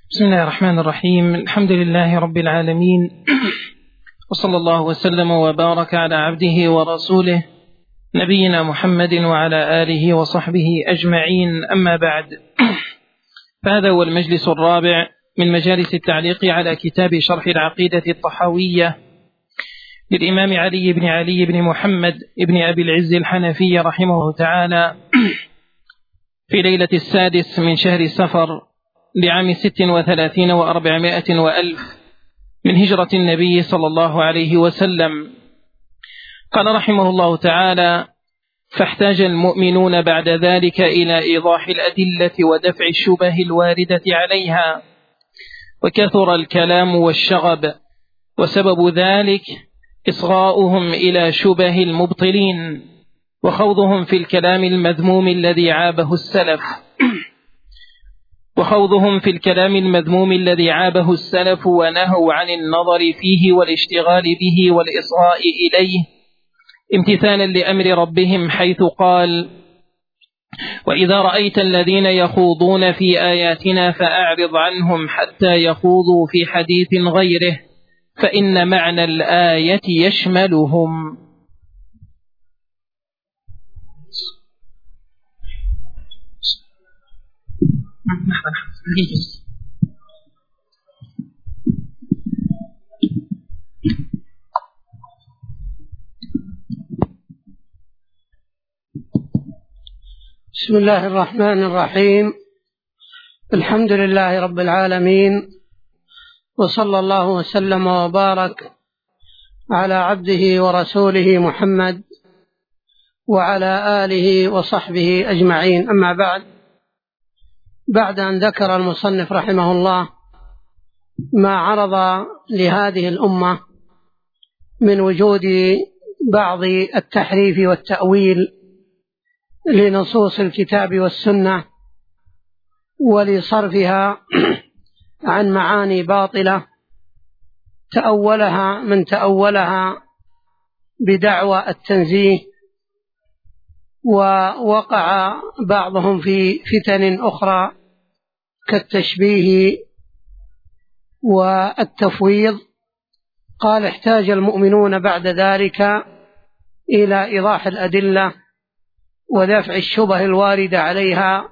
بسم الله الرحمن الرحيم. الحمد لله رب العالمين، وصلى الله وسلم وبارك على عبده ورسوله نبينا محمد وعلى آله وصحبه أجمعين، أما بعد، فهذا هو المجلس الرابع من مجالس التعليق على كتاب شرح العقيدة الطحاوية للإمام علي بن محمد بن أبي العز الحنفي رحمه الله تعالى، في ليلة 6 من شهر سفر لعام 36 و400 وألف من هجرة النبي صلى الله عليه وسلم. قال رحمه الله تعالى: فاحتاج المؤمنون بعد ذلك إلى إيضاح الأدلة ودفع الشبه الواردة عليها، وكثر الكلام والشغب، وسبب ذلك إصغاؤهم إلى شبه المبطلين وخوضهم في الكلام المذموم الذي عابه السلف ونهوا عن النظر فيه والاشتغال به والإصغاء إليه، امتثالا لأمر ربهم، حيث قال: وإذا رأيت الذين يخوضون في آياتنا فأعرض عنهم حتى يخوضوا في حديث غيره، فإن معنى الآية يشملهم. بسم الله الرحمن الرحيم. الحمد لله رب العالمين، وصلى الله وسلم وبارك على عبده ورسوله محمد وعلى آله وصحبه أجمعين، أما بعد أن ذكر المصنف رحمه الله ما عرض لهذه الأمة من وجود بعض التحريف والتأويل لنصوص الكتاب والسنة، ولصرفها عن معاني باطلة تأولها بدعوى التنزيه، ووقع بعضهم في فتن أخرى كالتشبيه والتفويض. قال: احتاج المؤمنون بعد ذلك إلى إيضاح الأدلة ودفع الشبه الواردة عليها،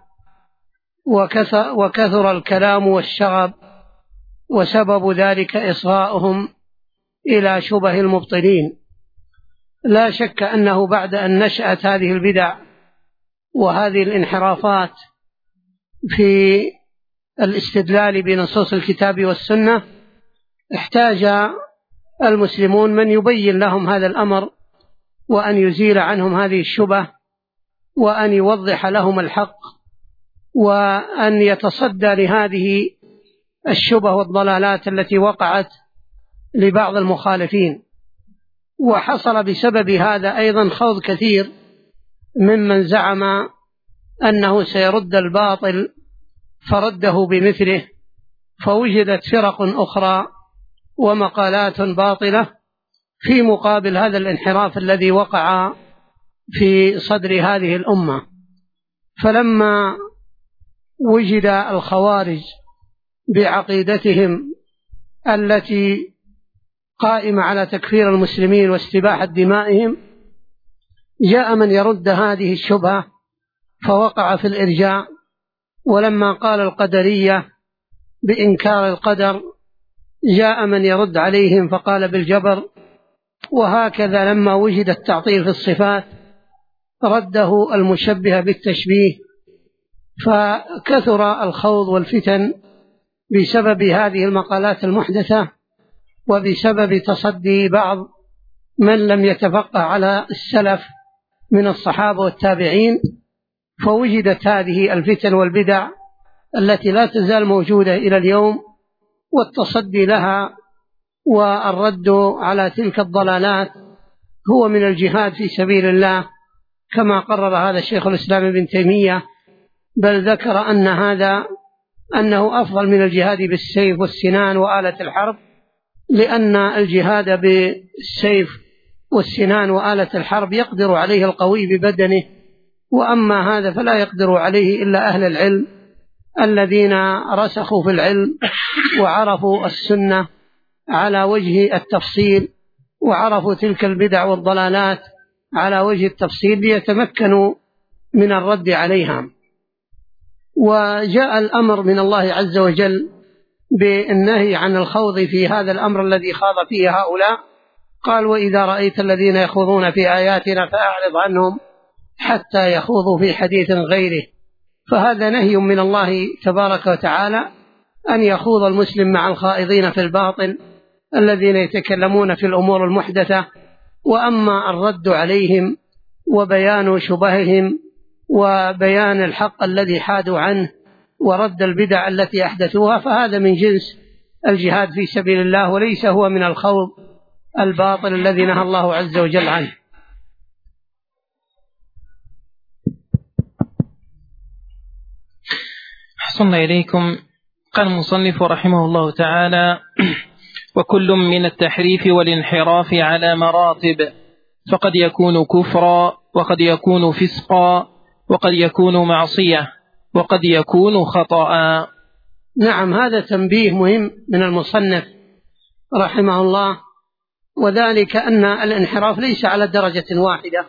وكثر الكلام والشغب، وسبب ذلك إصغاؤهم إلى شبه المبطلين. لا شك أنه بعد أن نشأت هذه البدع وهذه الانحرافات في الاستدلال بنصوص الكتاب والسنة، احتاج المسلمون من يبين لهم هذا الأمر، وأن يزيل عنهم هذه الشبه، وأن يوضح لهم الحق، وأن يتصدى لهذه الشبه والضلالات التي وقعت لبعض المخالفين. وحصل بسبب هذا أيضا خوض كثير ممن زعم أنه سيرد الباطل فرده بمثله، فوجدت فرق أخرى ومقالات باطلة في مقابل هذا الانحراف الذي وقع في صدر هذه الأمة. فلما وجد الخوارج بعقيدتهم التي قائمة على تكفير المسلمين واستباحة دمائهم، جاء من يرد هذه الشبهة فوقع في الإرجاء. ولما قال القدرية بإنكار القدر، جاء من يرد عليهم فقال بالجبر. وهكذا لما وجد التعطيل في الصفات رده المشبه بالتشبيه. فكثر الخوض والفتن بسبب هذه المقالات المحدثة، وبسبب تصدي بعض من لم يتفقه على السلف من الصحابة والتابعين، فوجدت هذه الفتن والبدع التي لا تزال موجودة إلى اليوم، والتصدي لها والرد على تلك الضلالات هو من الجهاد في سبيل الله، كما قرر هذا الشيخ الإسلام ابن تيمية، بل ذكر أنه أفضل من الجهاد بالسيف والسنان وآلة الحرب، لأن الجهاد بالسيف والسنان وآلة الحرب يقدر عليه القوي ببدنه، وأما هذا فلا يقدر عليه إلا أهل العلم الذين رسخوا في العلم وعرفوا السنة على وجه التفصيل، وعرفوا تلك البدع والضلالات على وجه التفصيل ليتمكنوا من الرد عليها. وجاء الأمر من الله عز وجل بالنهي عن الخوض في هذا الأمر الذي خاض فيه هؤلاء. قال: وإذا رأيت الذين يخوضون في آياتنا فأعرض عنهم حتى يخوضوا في حديث غيره. فهذا نهي من الله تبارك وتعالى أن يخوض المسلم مع الخائضين في الباطل الذين يتكلمون في الأمور المحدثة. وأما الرد عليهم وبيان شبههم وبيان الحق الذي حادوا عنه ورد البدع التي أحدثوها فهذا من جنس الجهاد في سبيل الله، وليس هو من الخوض الباطل الذي نهى الله عز وجل عنه. أحسن إليكم. قال المصنف رحمه الله تعالى: وكل من التحريف والانحراف على مراتب، فقد يكون كفرا، وقد يكون فسقا، وقد يكون معصية، وقد يكون خطأ. نعم، هذا تنبيه مهم من المصنف رحمه الله، وذلك أن الانحراف ليس على درجة واحدة،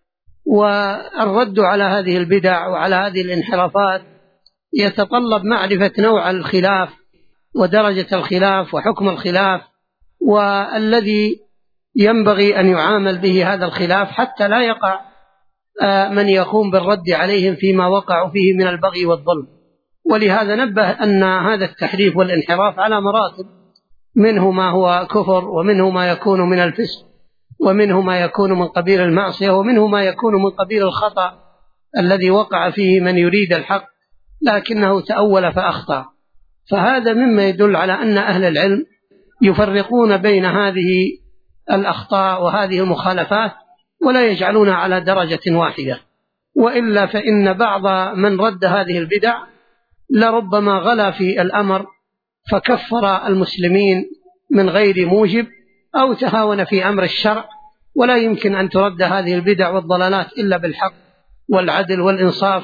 والرد على هذه البدع وعلى هذه الانحرافات يتطلب معرفة نوع الخلاف ودرجة الخلاف وحكم الخلاف والذي ينبغي أن يعامل به هذا الخلاف حتى لا يقع من يقوم بالرد عليهم فيما وقعوا فيه من البغي والظلم. ولهذا نبه أن هذا التحريف والانحراف على مراتب، منه ما هو كفر، ومنه ما يكون من الفسق، ومنه ما يكون من قبيل المعصية، ومنه ما يكون من قبيل الخطأ الذي وقع فيه من يريد الحق لكنه تأول فأخطأ. فهذا مما يدل على أن أهل العلم يفرقون بين هذه الأخطاء وهذه المخالفات ولا يجعلونها على درجة واحدة، وإلا فإن بعض من رد هذه البدع لربما غلا في الأمر فكفر المسلمين من غير موجب أو تهاون في أمر الشرع. ولا يمكن أن ترد هذه البدع والضلالات إلا بالحق والعدل والإنصاف،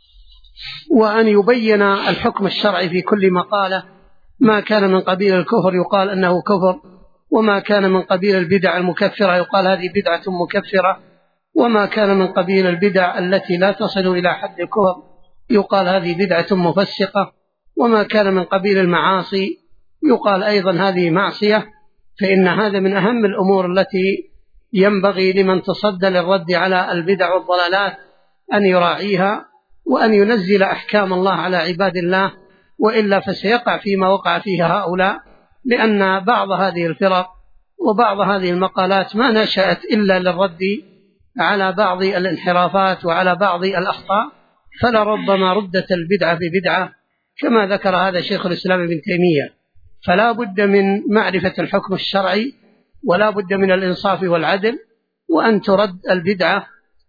وأن يبين الحكم الشرعي في كل مقالة. ما كان من قبيل الكفر يقال أنه كفر، وما كان من قبيل البدع المكفرة يقال هذه بدعة مكفرة، وما كان من قبيل البدع التي لا تصل إلى حد الكفر يقال هذه بدعة مفسقة، وما كان من قبيل المعاصي يقال أيضا هذه معصية. فإن هذا من أهم الأمور التي ينبغي لمن تصدى للرد على البدع والضلالات أن يراعيها، وأن ينزل أحكام الله على عباد الله، وإلا فسيقع فيما وقع فيه هؤلاء، لأن بعض هذه الفرق وبعض هذه المقالات ما نشأت إلا للرد على بعض الانحرافات وعلى بعض الأخطاء، فلربما ردت البدعة ببدعة كما ذكر هذا شيخ الإسلام ابن تيمية. فلا بد من معرفة الحكم الشرعي، ولا بد من الإنصاف والعدل، وأن ترد البدعة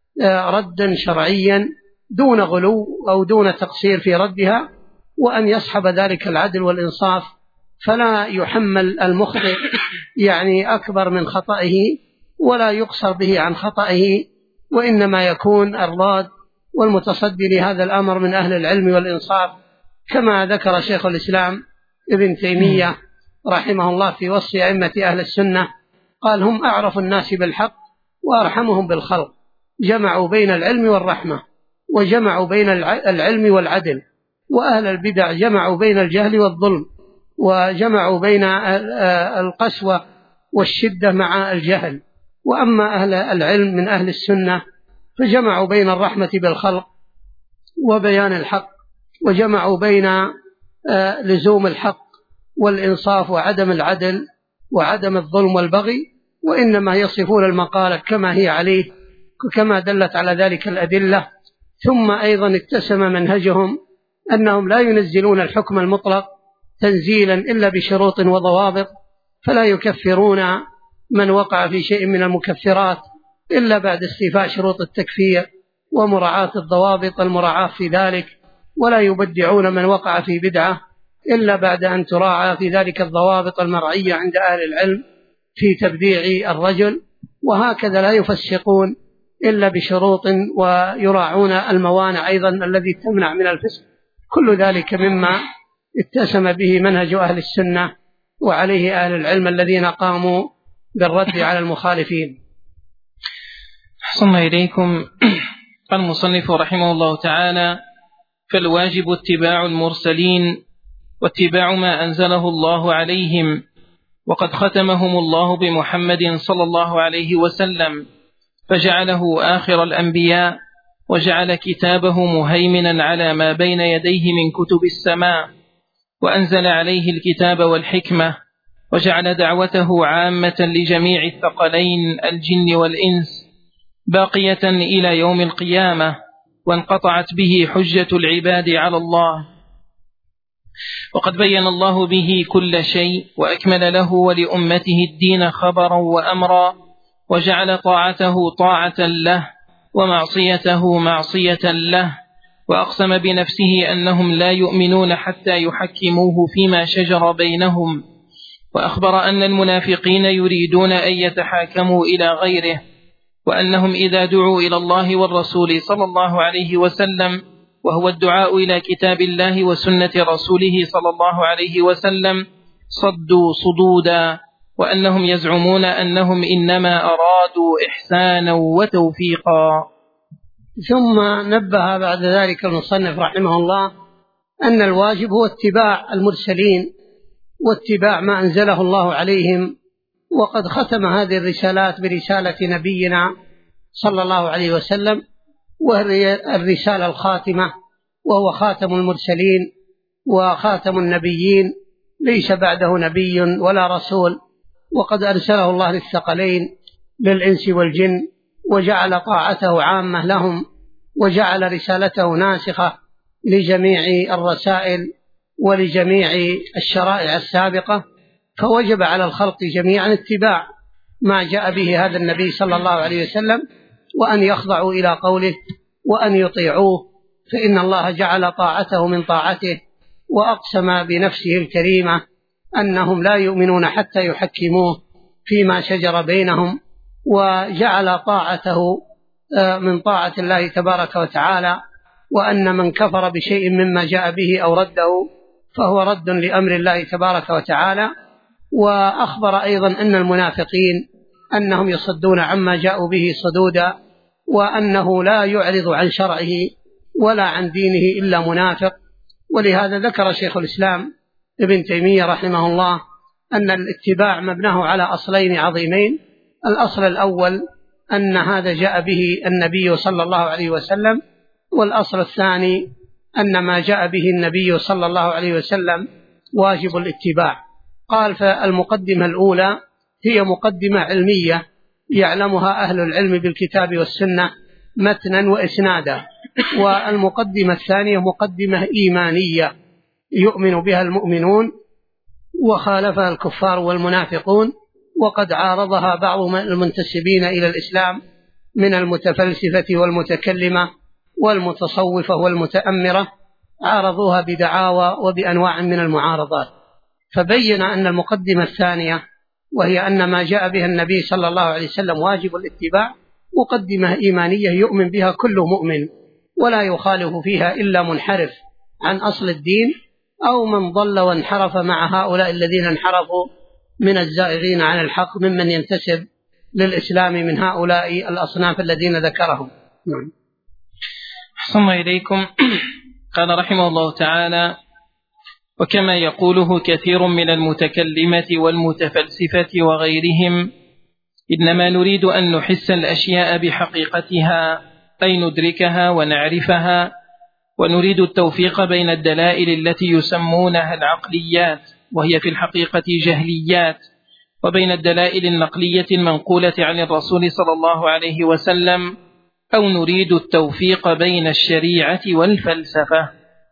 ردا شرعيا دون غلو أو دون تقصير في ردها، وأن يصحب ذلك العدل والإنصاف، فلا يحمل المخطئ يعني أكبر من خطئه ولا يقصر به عن خطئه، وإنما يكون الراد والمتصدي لهذا الأمر من أهل العلم والإنصاف، كما ذكر شيخ الإسلام ابن تيمية رحمه الله في وصف أئمة أهل السنة. قال: هم أعرف الناس بالحق وأرحمهم بالخلق، جمعوا بين العلم والرحمة، وجمعوا بين العلم والعدل. وأهل البدع جمعوا بين الجهل والظلم، وجمعوا بين القسوة والشدة مع الجهل. وأما أهل العلم من أهل السنة فجمعوا بين الرحمة بالخلق وبيان الحق، وجمعوا بين لزوم الحق والإنصاف وعدم العدل وعدم الظلم والبغي، وإنما يصفون المقالة كما هي عليه كما دلت على ذلك الأدلة. ثم أيضا اتسم منهجهم أنهم لا ينزلون الحكم المطلق تنزيلا إلا بشروط وضوابط، فلا يكفرون من وقع في شيء من المكفرات إلا بعد استيفاء شروط التكفير ومراعاة الضوابط المراعاة في ذلك، ولا يبدعون من وقع في بدعة إلا بعد أن تراعى في ذلك الضوابط المرعية عند أهل العلم في تبديع الرجل. وهكذا لا يفسقون إلا بشروط، ويراعون الموانع أيضا الذي تمنع من الفسق. كل ذلك مما اتسم به منهج أهل السنة وعليه أهل العلم الذين قاموا بالرد على المخالفين. أحسن إليكم. المصنف رحمه الله تعالى: فالواجب اتباع المرسلين واتباع ما أنزله الله عليهم، وقد ختمهم الله بمحمد صلى الله عليه وسلم، فجعله آخر الأنبياء، وجعل كتابه مهيمنا على ما بين يديه من كتب السماء، وأنزل عليه الكتاب والحكمة، وجعل دعوته عامة لجميع الثقلين الجن والإنس باقية إلى يوم القيامة، وانقطعت به حجة العباد على الله. وقد بين الله به كل شيء، وأكمل له ولأمته الدين خبرا وأمرا، وجعل طاعته طاعة له ومعصيته معصية له، وأقسم بنفسه أنهم لا يؤمنون حتى يحكموه فيما شجر بينهم، وأخبر أن المنافقين يريدون أن يتحاكموا إلى غيره، وأنهم إذا دعوا إلى الله والرسول صلى الله عليه وسلم، وهو الدعاء إلى كتاب الله وسنة رسوله صلى الله عليه وسلم، صدوا صدودا، وأنهم يزعمون أنهم إنما أرادوا إحسانا وتوفيقا. ثم نبه بعد ذلك المصنف رحمه الله أن الواجب هو اتباع المرسلين واتباع ما أنزله الله عليهم، وقد ختم هذه الرسالات برسالة نبينا صلى الله عليه وسلم، وهي الرسالة الخاتمة، وهو خاتم المرسلين وخاتم النبيين، ليس بعده نبي ولا رسول، وقد أرسله الله للثقلين للإنس والجن، وجعل طاعته عامة لهم، وجعل رسالته ناسخة لجميع الرسائل ولجميع الشرائع السابقة، فوجب على الخلق جميعا اتباع ما جاء به هذا النبي صلى الله عليه وسلم، وأن يخضعوا إلى قوله وأن يطيعوه، فإن الله جعل طاعته من طاعته، وأقسم بنفسه الكريمة أنهم لا يؤمنون حتى يحكموه فيما شجر بينهم، وجعل طاعته من طاعة الله تبارك وتعالى، وأن من كفر بشيء مما جاء به أو رده فهو رد لأمر الله تبارك وتعالى. وأخبر أيضا أن المنافقين أنهم يصدون عما جاءوا به صدودا، وأنه لا يعرض عن شرعه ولا عن دينه إلا منافق. ولهذا ذكر شيخ الإسلام ابن تيمية رحمه الله أن الاتباع مبناه على أصلين عظيمين: الأصل الأول أن هذا جاء به النبي صلى الله عليه وسلم، والأصل الثاني أن ما جاء به النبي صلى الله عليه وسلم واجب الاتباع. قال: فالمقدمة الأولى هي مقدمة علمية يعلمها أهل العلم بالكتاب والسنة متنا وإسنادا، والمقدمة الثانية مقدمة إيمانية يؤمن بها المؤمنون وخالفها الكفار والمنافقون، وقد عارضها بعض المنتسبين إلى الإسلام من المتفلسفة والمتكلمة والمتصوفة والمتأمرة، عارضوها بدعاوى وبأنواع من المعارضات. فبين أن المقدمة الثانية، وهي أن ما جاء به النبي صلى الله عليه وسلم واجب الاتباع، مقدمة إيمانية يؤمن بها كل مؤمن، ولا يخالف فيها إلا منحرف عن أصل الدين أو من ضل وانحرف مع هؤلاء الذين انحرفوا من الزائغين عن الحق ممن ينتسب للإسلام من هؤلاء الأصناف الذين ذكرهم. نعم. أحسن إليكم. قال رحمه الله تعالى: وكما يقوله كثير من المتكلمة والمتفلسفة وغيرهم، إنما نريد أن نحس الأشياء بحقيقتها، أي ندركها ونعرفها، ونريد التوفيق بين الدلائل التي يسمونها العقليات وهي في الحقيقة جهليات، وبين الدلائل النقلية المنقولة عن الرسول صلى الله عليه وسلم، أو نريد التوفيق بين الشريعة والفلسفة.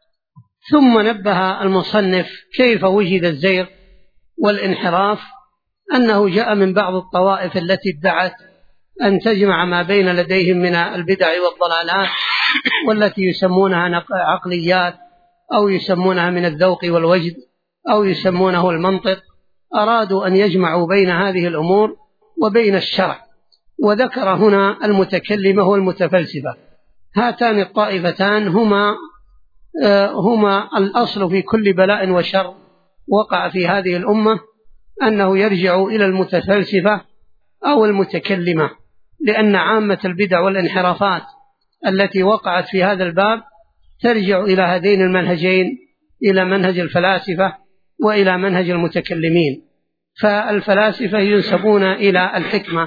ثم نبه المصنف كيف وجد الزيغ والانحراف، أنه جاء من بعض الطوائف التي ادعت أن تجمع ما بين لديهم من البدع والضلالات، والتي يسمونها عقليات أو يسمونها من الذوق والوجد أو يسمونه المنطق. أرادوا أن يجمعوا بين هذه الأمور وبين الشرع، وذكر هنا المتكلمة والمتفلسفة. هاتان الطائفتان هما هما الأصل في كل بلاء وشر وقع في هذه الأمة، أنه يرجع إلى المتفلسفة أو المتكلمة، لأن عامة البدع والانحرافات التي وقعت في هذا الباب ترجع إلى هذين المنهجين، إلى منهج الفلاسفة وإلى منهج المتكلمين. فالفلاسفة ينسبون إلى الحكمة،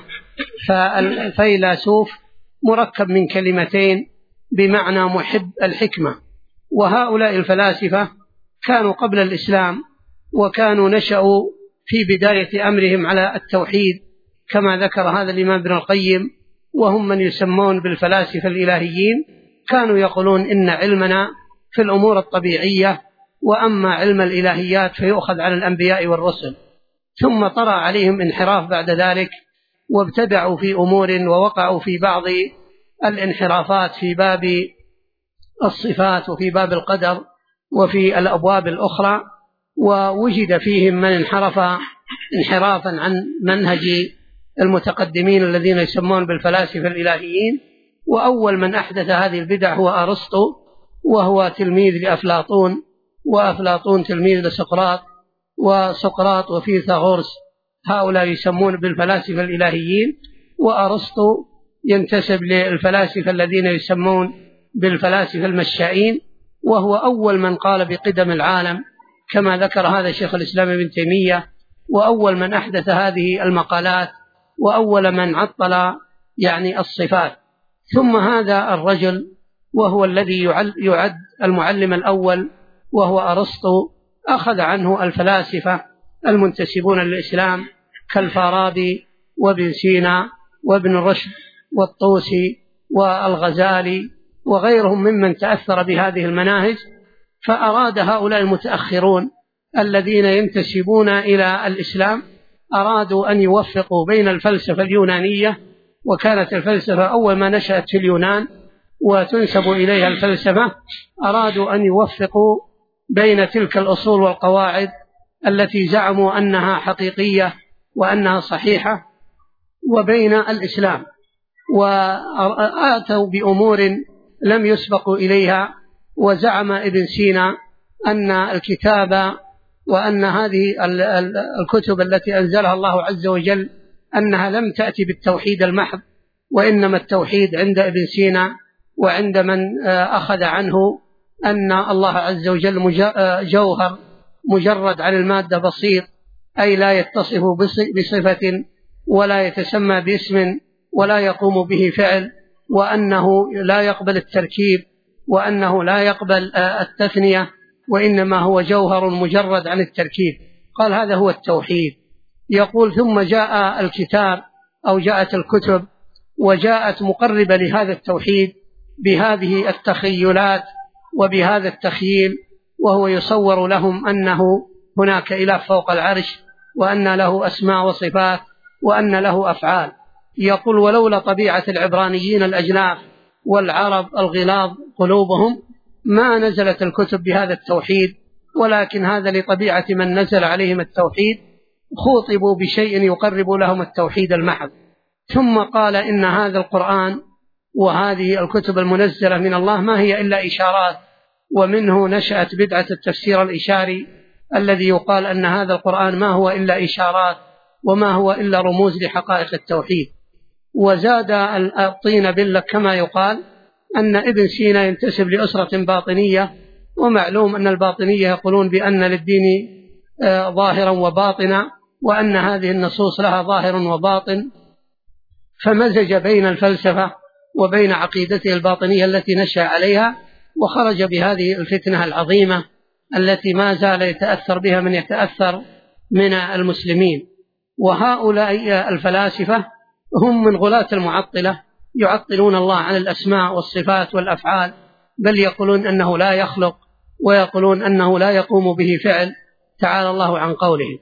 فالفيلسوف مركب من كلمتين بمعنى محب الحكمة. وهؤلاء الفلاسفة كانوا قبل الإسلام، وكانوا نشأوا في بداية أمرهم على التوحيد كما ذكر هذا الإمام ابن القيم، وهم من يسمون بالفلاسفة الإلهيين. كانوا يقولون إن علمنا في الأمور الطبيعية، وأما علم الإلهيات فيؤخذ عن الأنبياء والرسل. ثم طرأ عليهم انحراف بعد ذلك، وابتدعوا في أمور ووقعوا في بعض الانحرافات في باب الصفات وفي باب القدر وفي الأبواب الأخرى، ووجد فيهم من انحرف انحرافا عن منهج المتقدمين الذين يسمون بالفلاسفة الإلهيين. وأول من أحدث هذه البدع هو أرسطو، وهو تلميذ لأفلاطون، وأفلاطون تلميذ لسقراط، وسقراط وفيثاغورس هؤلاء يسمون بالفلاسفة الإلهيين، وأرسطو ينتسب للفلاسفة الذين يسمون بالفلاسفة المشائين، وهو أول من قال بقدم العالم كما ذكر هذا شيخ الإسلام ابن تيمية، وأول من أحدث هذه المقالات، وأول من عطل الصفات. ثم هذا الرجل وهو الذي يعد المعلم الأول وهو أرسطو، أخذ عنه الفلاسفة المنتسبون للإسلام كالفارابي وابن سينا وابن رشد والطوسي والغزالي وغيرهم ممن تأثر بهذه المناهج. فأراد هؤلاء المتأخرون الذين ينتسبون إلى الإسلام، أرادوا أن يوفقوا بين الفلسفة اليونانية، وكانت الفلسفة أول ما نشأت في اليونان وتنسب إليها الفلسفة، أرادوا أن يوفقوا بين تلك الأصول والقواعد التي زعموا أنها حقيقية وأنها صحيحة وبين الإسلام، وآتوا بأمور لم يسبقوا إليها. وزعم ابن سينا أن الكتاب وأن هذه الكتب التي أنزلها الله عز وجل أنها لم تأتي بالتوحيد المحض، وإنما التوحيد عند ابن سينا وعند من أخذ عنه أن الله عز وجل جوهر مجرد عن المادة بسيط، أي لا يتصف بصفة ولا يتسمى باسم ولا يقوم به فعل، وأنه لا يقبل التركيب، وأنه لا يقبل التثنية، وإنما هو جوهر مجرد عن التركيب. قال هذا هو التوحيد. يقول ثم جاء الكتاب أو جاءت الكتب وجاءت مقربة لهذا التوحيد بهذه التخيلات وبهذا التخييل، وهو يصور لهم أنه هناك إله فوق العرش، وأن له أسماء وصفات، وأن له أفعال. يقول ولولا طبيعة العبرانيين الأجلاف والعرب الغلاظ قلوبهم ما نزلت الكتب بهذا التوحيد، ولكن هذا لطبيعة من نزل عليهم التوحيد، خوطبوا بشيء يقرب لهم التوحيد المحض. ثم قال إن هذا القرآن وهذه الكتب المنزلة من الله ما هي إلا إشارات، ومنه نشأت بدعة التفسير الإشاري الذي يقال أن هذا القرآن ما هو إلا إشارات وما هو إلا رموز لحقائق التوحيد. وزاد الطين بالله كما يقال أن ابن سينا ينتسب لأسرة باطنية، ومعلوم أن الباطنية يقولون بأن للدين ظاهرا وباطنا، وأن هذه النصوص لها ظاهر وباطن، فمزج بين الفلسفة وبين عقيدته الباطنية التي نشأ عليها، وخرج بهذه الفتنة العظيمة التي ما زال يتأثر بها من يتأثر من المسلمين. وهؤلاء الفلاسفة هم من غلاة المعطلة، يعطلون الله عن الأسماء والصفات والأفعال، بل يقولون أنه لا يخلق، ويقولون أنه لا يقوم به فعل، تعالى الله عن قوله.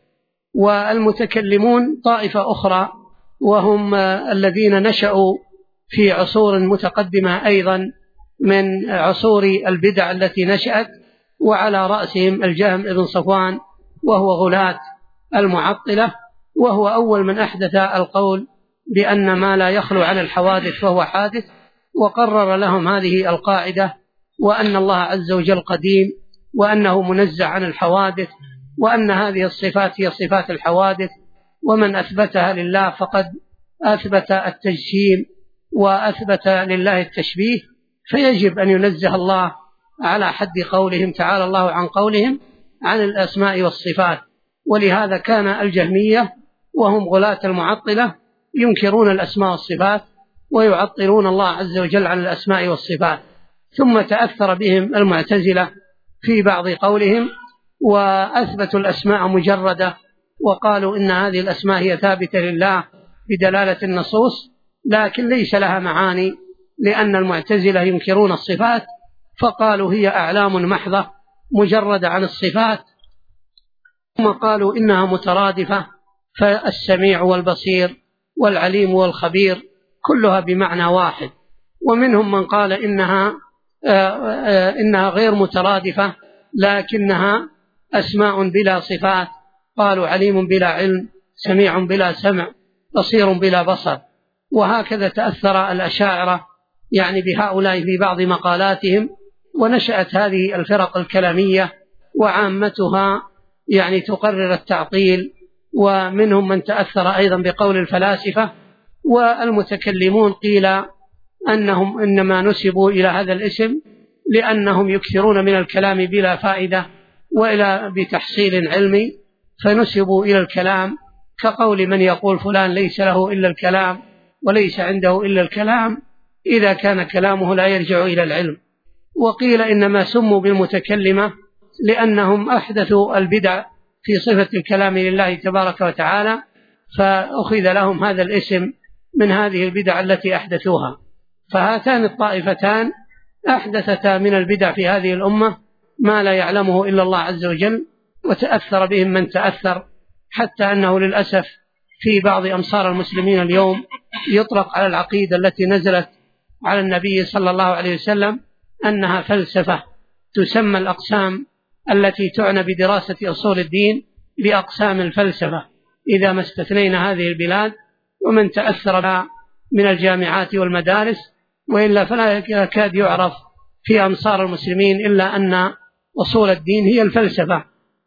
والمتكلمون طائفة أخرى، وهم الذين نشأوا في عصور متقدمة أيضا من عصور البدع التي نشأت، وعلى رأسهم الجهم ابن صفوان، وهو غلاة المعطلة، وهو أول من أحدث القول بأن ما لا يخلو عن الحوادث فهو حادث، وقرر لهم هذه القاعدة وأن الله عز وجل قديم، وأنه منزه عن الحوادث، وأن هذه الصفات هي صفات الحوادث، ومن أثبتها لله فقد أثبت التجسيم وأثبت لله التشبيه، فيجب أن ينزه الله على حد قولهم تعالى الله عن قولهم عن الأسماء والصفات. ولهذا كان الجهمية وهم غلاة المعطلة ينكرون الأسماء والصفات ويعطلون الله عز وجل عن الأسماء والصفات، ثم تأثر بهم المعتزلة في بعض قولهم وأثبتوا الأسماء مجردة، وقالوا إن هذه الأسماء هي ثابتة لله بدلالة النصوص لكن ليس لها معاني، لأن المعتزلة ينكرون الصفات فقالوا هي أعلام محضة مجردة عن الصفات، ثم قالوا إنها مترادفة، فالسميع والبصير والعليم والخبير كلها بمعنى واحد. ومنهم من قال إنها غير مترادفة لكنها أسماء بلا صفات، قالوا عليم بلا علم، سميع بلا سمع، بصير بلا بصر. وهكذا تأثر الأشاعرة يعني بهؤلاء في بعض مقالاتهم، ونشأت هذه الفرق الكلامية وعامتها يعني تقرر التعطيل. ومنهم من تأثر أيضا بقول الفلاسفة، والمتكلمون قيل أنهم إنما نسبوا إلى هذا الاسم لأنهم يكثرون من الكلام بلا فائدة وإلى بتحصيل علمي، فنسبوا إلى الكلام، كقول من يقول فلان ليس له إلا الكلام وليس عنده إلا الكلام إذا كان كلامه لا يرجع إلى العلم. وقيل إنما سموا بالمتكلمة لأنهم أحدثوا البدع في صفة الكلام لله تبارك وتعالى، فأخذ لهم هذا الاسم من هذه البدع التي أحدثوها. فهاتان الطائفتان أحدثتا من البدع في هذه الأمة ما لا يعلمه إلا الله عز وجل، وتأثر بهم من تأثر، حتى أنه للأسف في بعض أمصار المسلمين اليوم يطلق على العقيدة التي نزلت على النبي صلى الله عليه وسلم أنها فلسفة، تسمى الأقسام التي تعنى بدراسة أصول الدين بأقسام الفلسفة إذا ما استثنينا هذه البلاد ومن تأثر بها من الجامعات والمدارس، وإلا فلا يكاد يعرف في أمصار المسلمين إلا أن أصول الدين هي الفلسفة.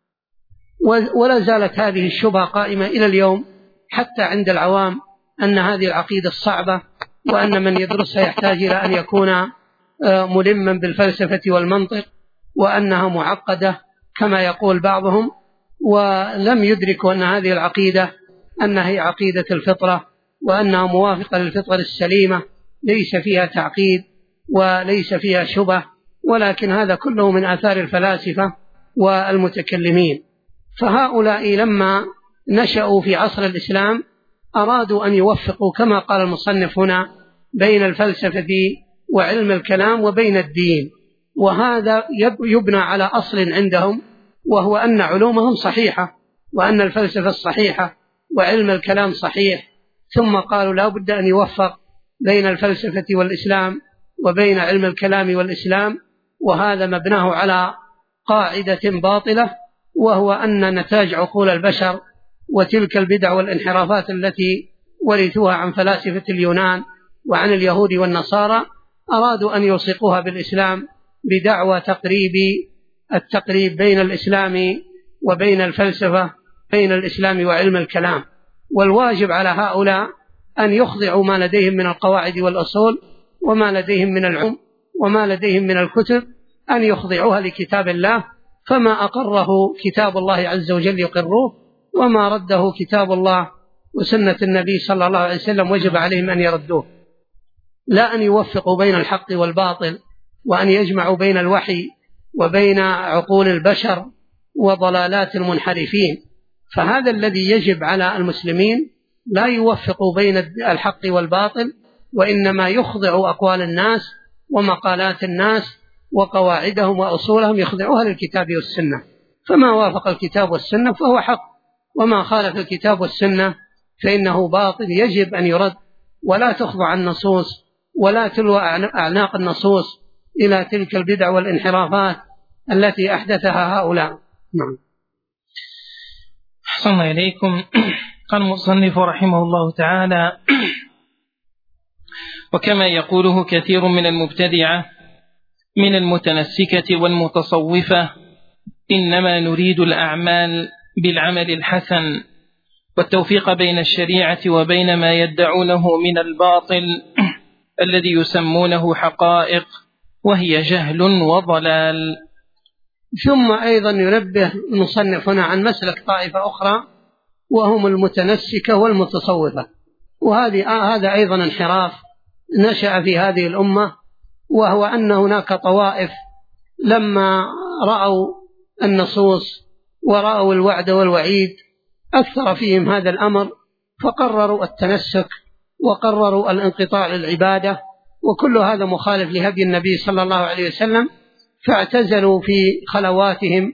ولا زالت هذه الشبهة قائمة إلى اليوم حتى عند العوام أن هذه العقيدة الصعبة، وأن من يدرسها يحتاج إلى أن يكون ملما بالفلسفة والمنطق، وأنها معقدة كما يقول بعضهم، ولم يدركوا أن هذه العقيدة أنها هي عقيدة الفطرة، وأنها موافقة للفطرة السليمة، ليس فيها تعقيد وليس فيها شبه، ولكن هذا كله من آثار الفلاسفة والمتكلمين. فهؤلاء لما نشأوا في عصر الإسلام أرادوا أن يوفقوا كما قال المصنف هنا بين الفلسفة وعلم الكلام وبين الدين، وهذا يبنى على أصل عندهم، وهو أن علومهم صحيحة وأن الفلسفة الصحيحة وعلم الكلام صحيح، ثم قالوا لا بد أن يوفق بين الفلسفة والإسلام وبين علم الكلام والإسلام، وهذا مبناه على قاعدة باطلة، وهو أن نتاج عقول البشر وتلك البدع والانحرافات التي ورثوها عن فلاسفة اليونان وعن اليهود والنصارى أرادوا أن يلصقوها بالإسلام بدعوى التقريب بين الإسلام وبين الفلسفة، بين الإسلام وعلم الكلام. والواجب على هؤلاء أن يخضعوا ما لديهم من القواعد والأصول وما لديهم من العلم وما لديهم من الكتب، أن يخضعوها لكتاب الله، فما أقره كتاب الله عز وجل يقروه، وما رده كتاب الله وسنة النبي صلى الله عليه وسلم وجب عليهم أن يردوه، لا أن يوفقوا بين الحق والباطل، وأن يجمعوا بين الوحي وبين عقول البشر وضلالات المنحرفين. فهذا الذي يجب على المسلمين، لا يوفقوا بين الحق والباطل، وإنما يخضعوا أقوال الناس ومقالات الناس وقواعدهم وأصولهم يخضعوها للكتاب والسنة، فما وافق الكتاب والسنة فهو حق، وما خالف الكتاب والسنة فإنه باطل يجب أن يرد، ولا تخضع النصوص ولا تلوى أعناق النصوص إلى تلك البدع والانحرافات التي أحدثها هؤلاء. نعم. أحسن إليكم. قال المصنف رحمه الله تعالى: وكما يقوله كثير من المبتدعة من المتنسكة والمتصوفة إنما نريد الأعمال بالعمل الحسن والتوفيق بين الشريعة وبين ما يدعونه من الباطل الذي يسمونه حقائق وهي جهل وضلال. ثم أيضا ينبه المصنف هنا عن مسلك طائفة أخرى وهم المتنسكة والمتصوفة، هذا أيضا انحراف نشأ في هذه الأمة، وهو أن هناك طوائف لما رأوا النصوص ورأوا الوعد والوعيد أثر فيهم هذا الأمر، فقرروا التنسك وقرروا الانقطاع للعبادة، وكل هذا مخالف لهدي النبي صلى الله عليه وسلم، فاعتزلوا في خلواتهم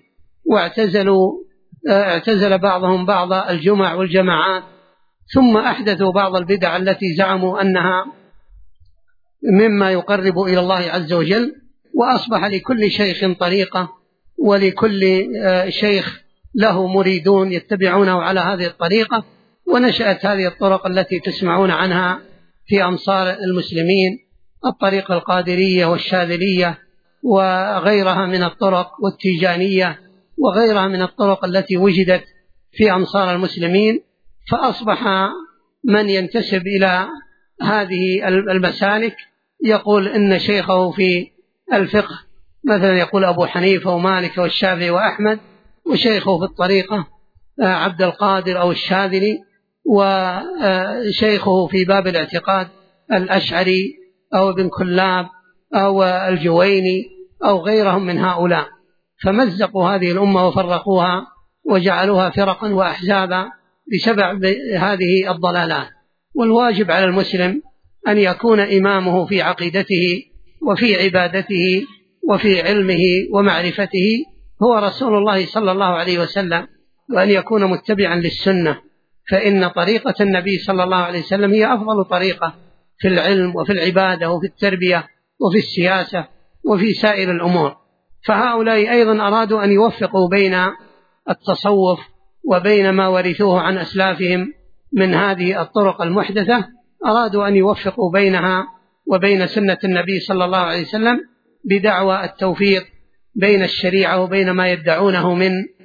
اعتزل بعضهم بعض الجمع والجماعات، ثم أحدثوا بعض البدع التي زعموا أنها مما يقرب إلى الله عز وجل، وأصبح لكل شيخ طريقة ولكل شيخ له مريدون يتبعونه على هذه الطريقة، ونشأت هذه الطرق التي تسمعون عنها في أمصار المسلمين، الطريقة القادرية والشاذلية وغيرها من الطرق والتيجانية وغيرها من الطرق التي وجدت في أمصار المسلمين. فأصبح من ينتسب إلى هذه المسالك يقول إن شيخه في الفقه مثلا يقول أبو حنيفة ومالك والشافعي وأحمد، وشيخه في الطريقة عبد القادر أو الشاذلي، وشيخه في باب الاعتقاد الأشعري أو ابن كلاب أو الجويني أو غيرهم من هؤلاء، فمزقوا هذه الأمة وفرقوها وجعلوها فرقا وأحزابا بسبب هذه الضلالات. والواجب على المسلم أن يكون إمامه في عقيدته وفي عبادته وفي علمه ومعرفته هو رسول الله صلى الله عليه وسلم، وأن يكون متبعا للسنة، فإن طريقة النبي صلى الله عليه وسلم هي أفضل طريقة في العلم وفي العبادة وفي التربية وفي السياسة وفي سائر الأمور. فهؤلاء أيضا أرادوا أن يوفقوا بين التصوف وبين ما ورثوه عن أسلافهم من هذه الطرق المحدثة، أرادوا أن يوفقوا بينها وبين سنة النبي صلى الله عليه وسلم بدعوى التوفيق بين الشريعة وبين ما يدعونه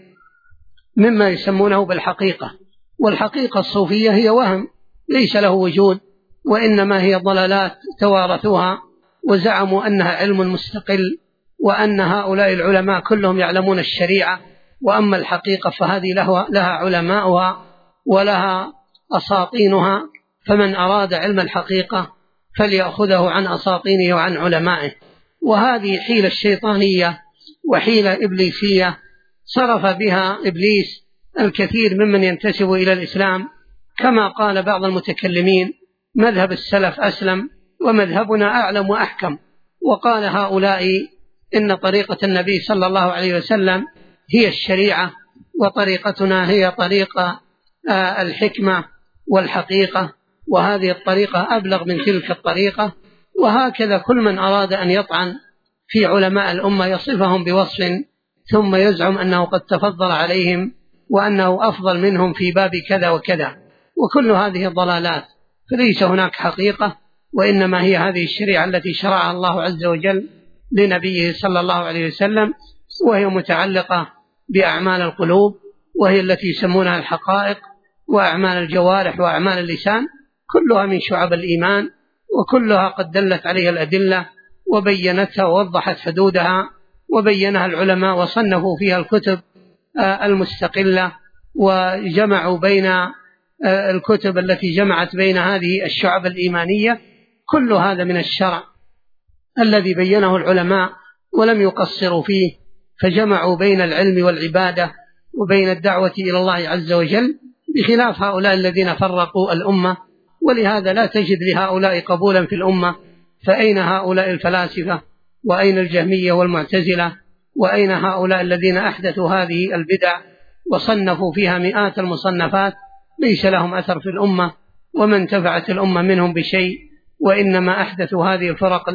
مما يسمونه بالحقيقة. والحقيقة الصوفية هي وهم ليس له وجود، وإنما هي ضلالات توارثوها وزعموا أنها علم مستقل، وأن هؤلاء العلماء كلهم يعلمون الشريعة، وأما الحقيقة فهذه لها علماؤها ولها أساطينها، فمن أراد علم الحقيقة فليأخذه عن أساطينه وعن علمائه. وهذه حيلة شيطانية وحيلة إبليسية صرف بها إبليس الكثير ممن ينتسب إلى الإسلام، كما قال بعض المتكلمين مذهب السلف أسلم ومذهبنا أعلم وأحكم، وقال هؤلاء إن طريقة النبي صلى الله عليه وسلم هي الشريعة وطريقتنا هي طريقة الحكمة والحقيقة، وهذه الطريقة أبلغ من تلك الطريقة. وهكذا كل من أراد أن يطعن في علماء الأمة يصفهم بوصف ثم يزعم أنه قد تفضل عليهم وأنه أفضل منهم في باب كذا وكذا، وكل هذه الضلالات، فليس هناك حقيقة، وإنما هي هذه الشريعة التي شرعها الله عز وجل لنبيه صلى الله عليه وسلم، وهي متعلقة بأعمال القلوب، وهي التي يسمونها الحقائق، وأعمال الجوارح وأعمال اللسان، كلها من شعب الإيمان، وكلها قد دلت عليها الأدلة وبينتها ووضحت حدودها وبينها العلماء وصنفوا فيها الكتب المستقلة، وجمعوا بين الكتب التي جمعت بين هذه الشعب الإيمانية. كل هذا من الشرع الذي بينه العلماء ولم يقصروا فيه، فجمعوا بين العلم والعبادة وبين الدعوة إلى الله عز وجل، بخلاف هؤلاء الذين فرقوا الأمة. ولهذا لا تجد لهؤلاء قبولا في الأمة، فأين هؤلاء الفلاسفة؟ وأين الجهمية والمعتزلة؟ وأين هؤلاء الذين أحدثوا هذه البدع وصنفوا فيها مئات المصنفات؟ ليس لهم أثر في الأمة وما انتفعت الأمة منهم بشيء، وإنما أحدثوا هذه الفرق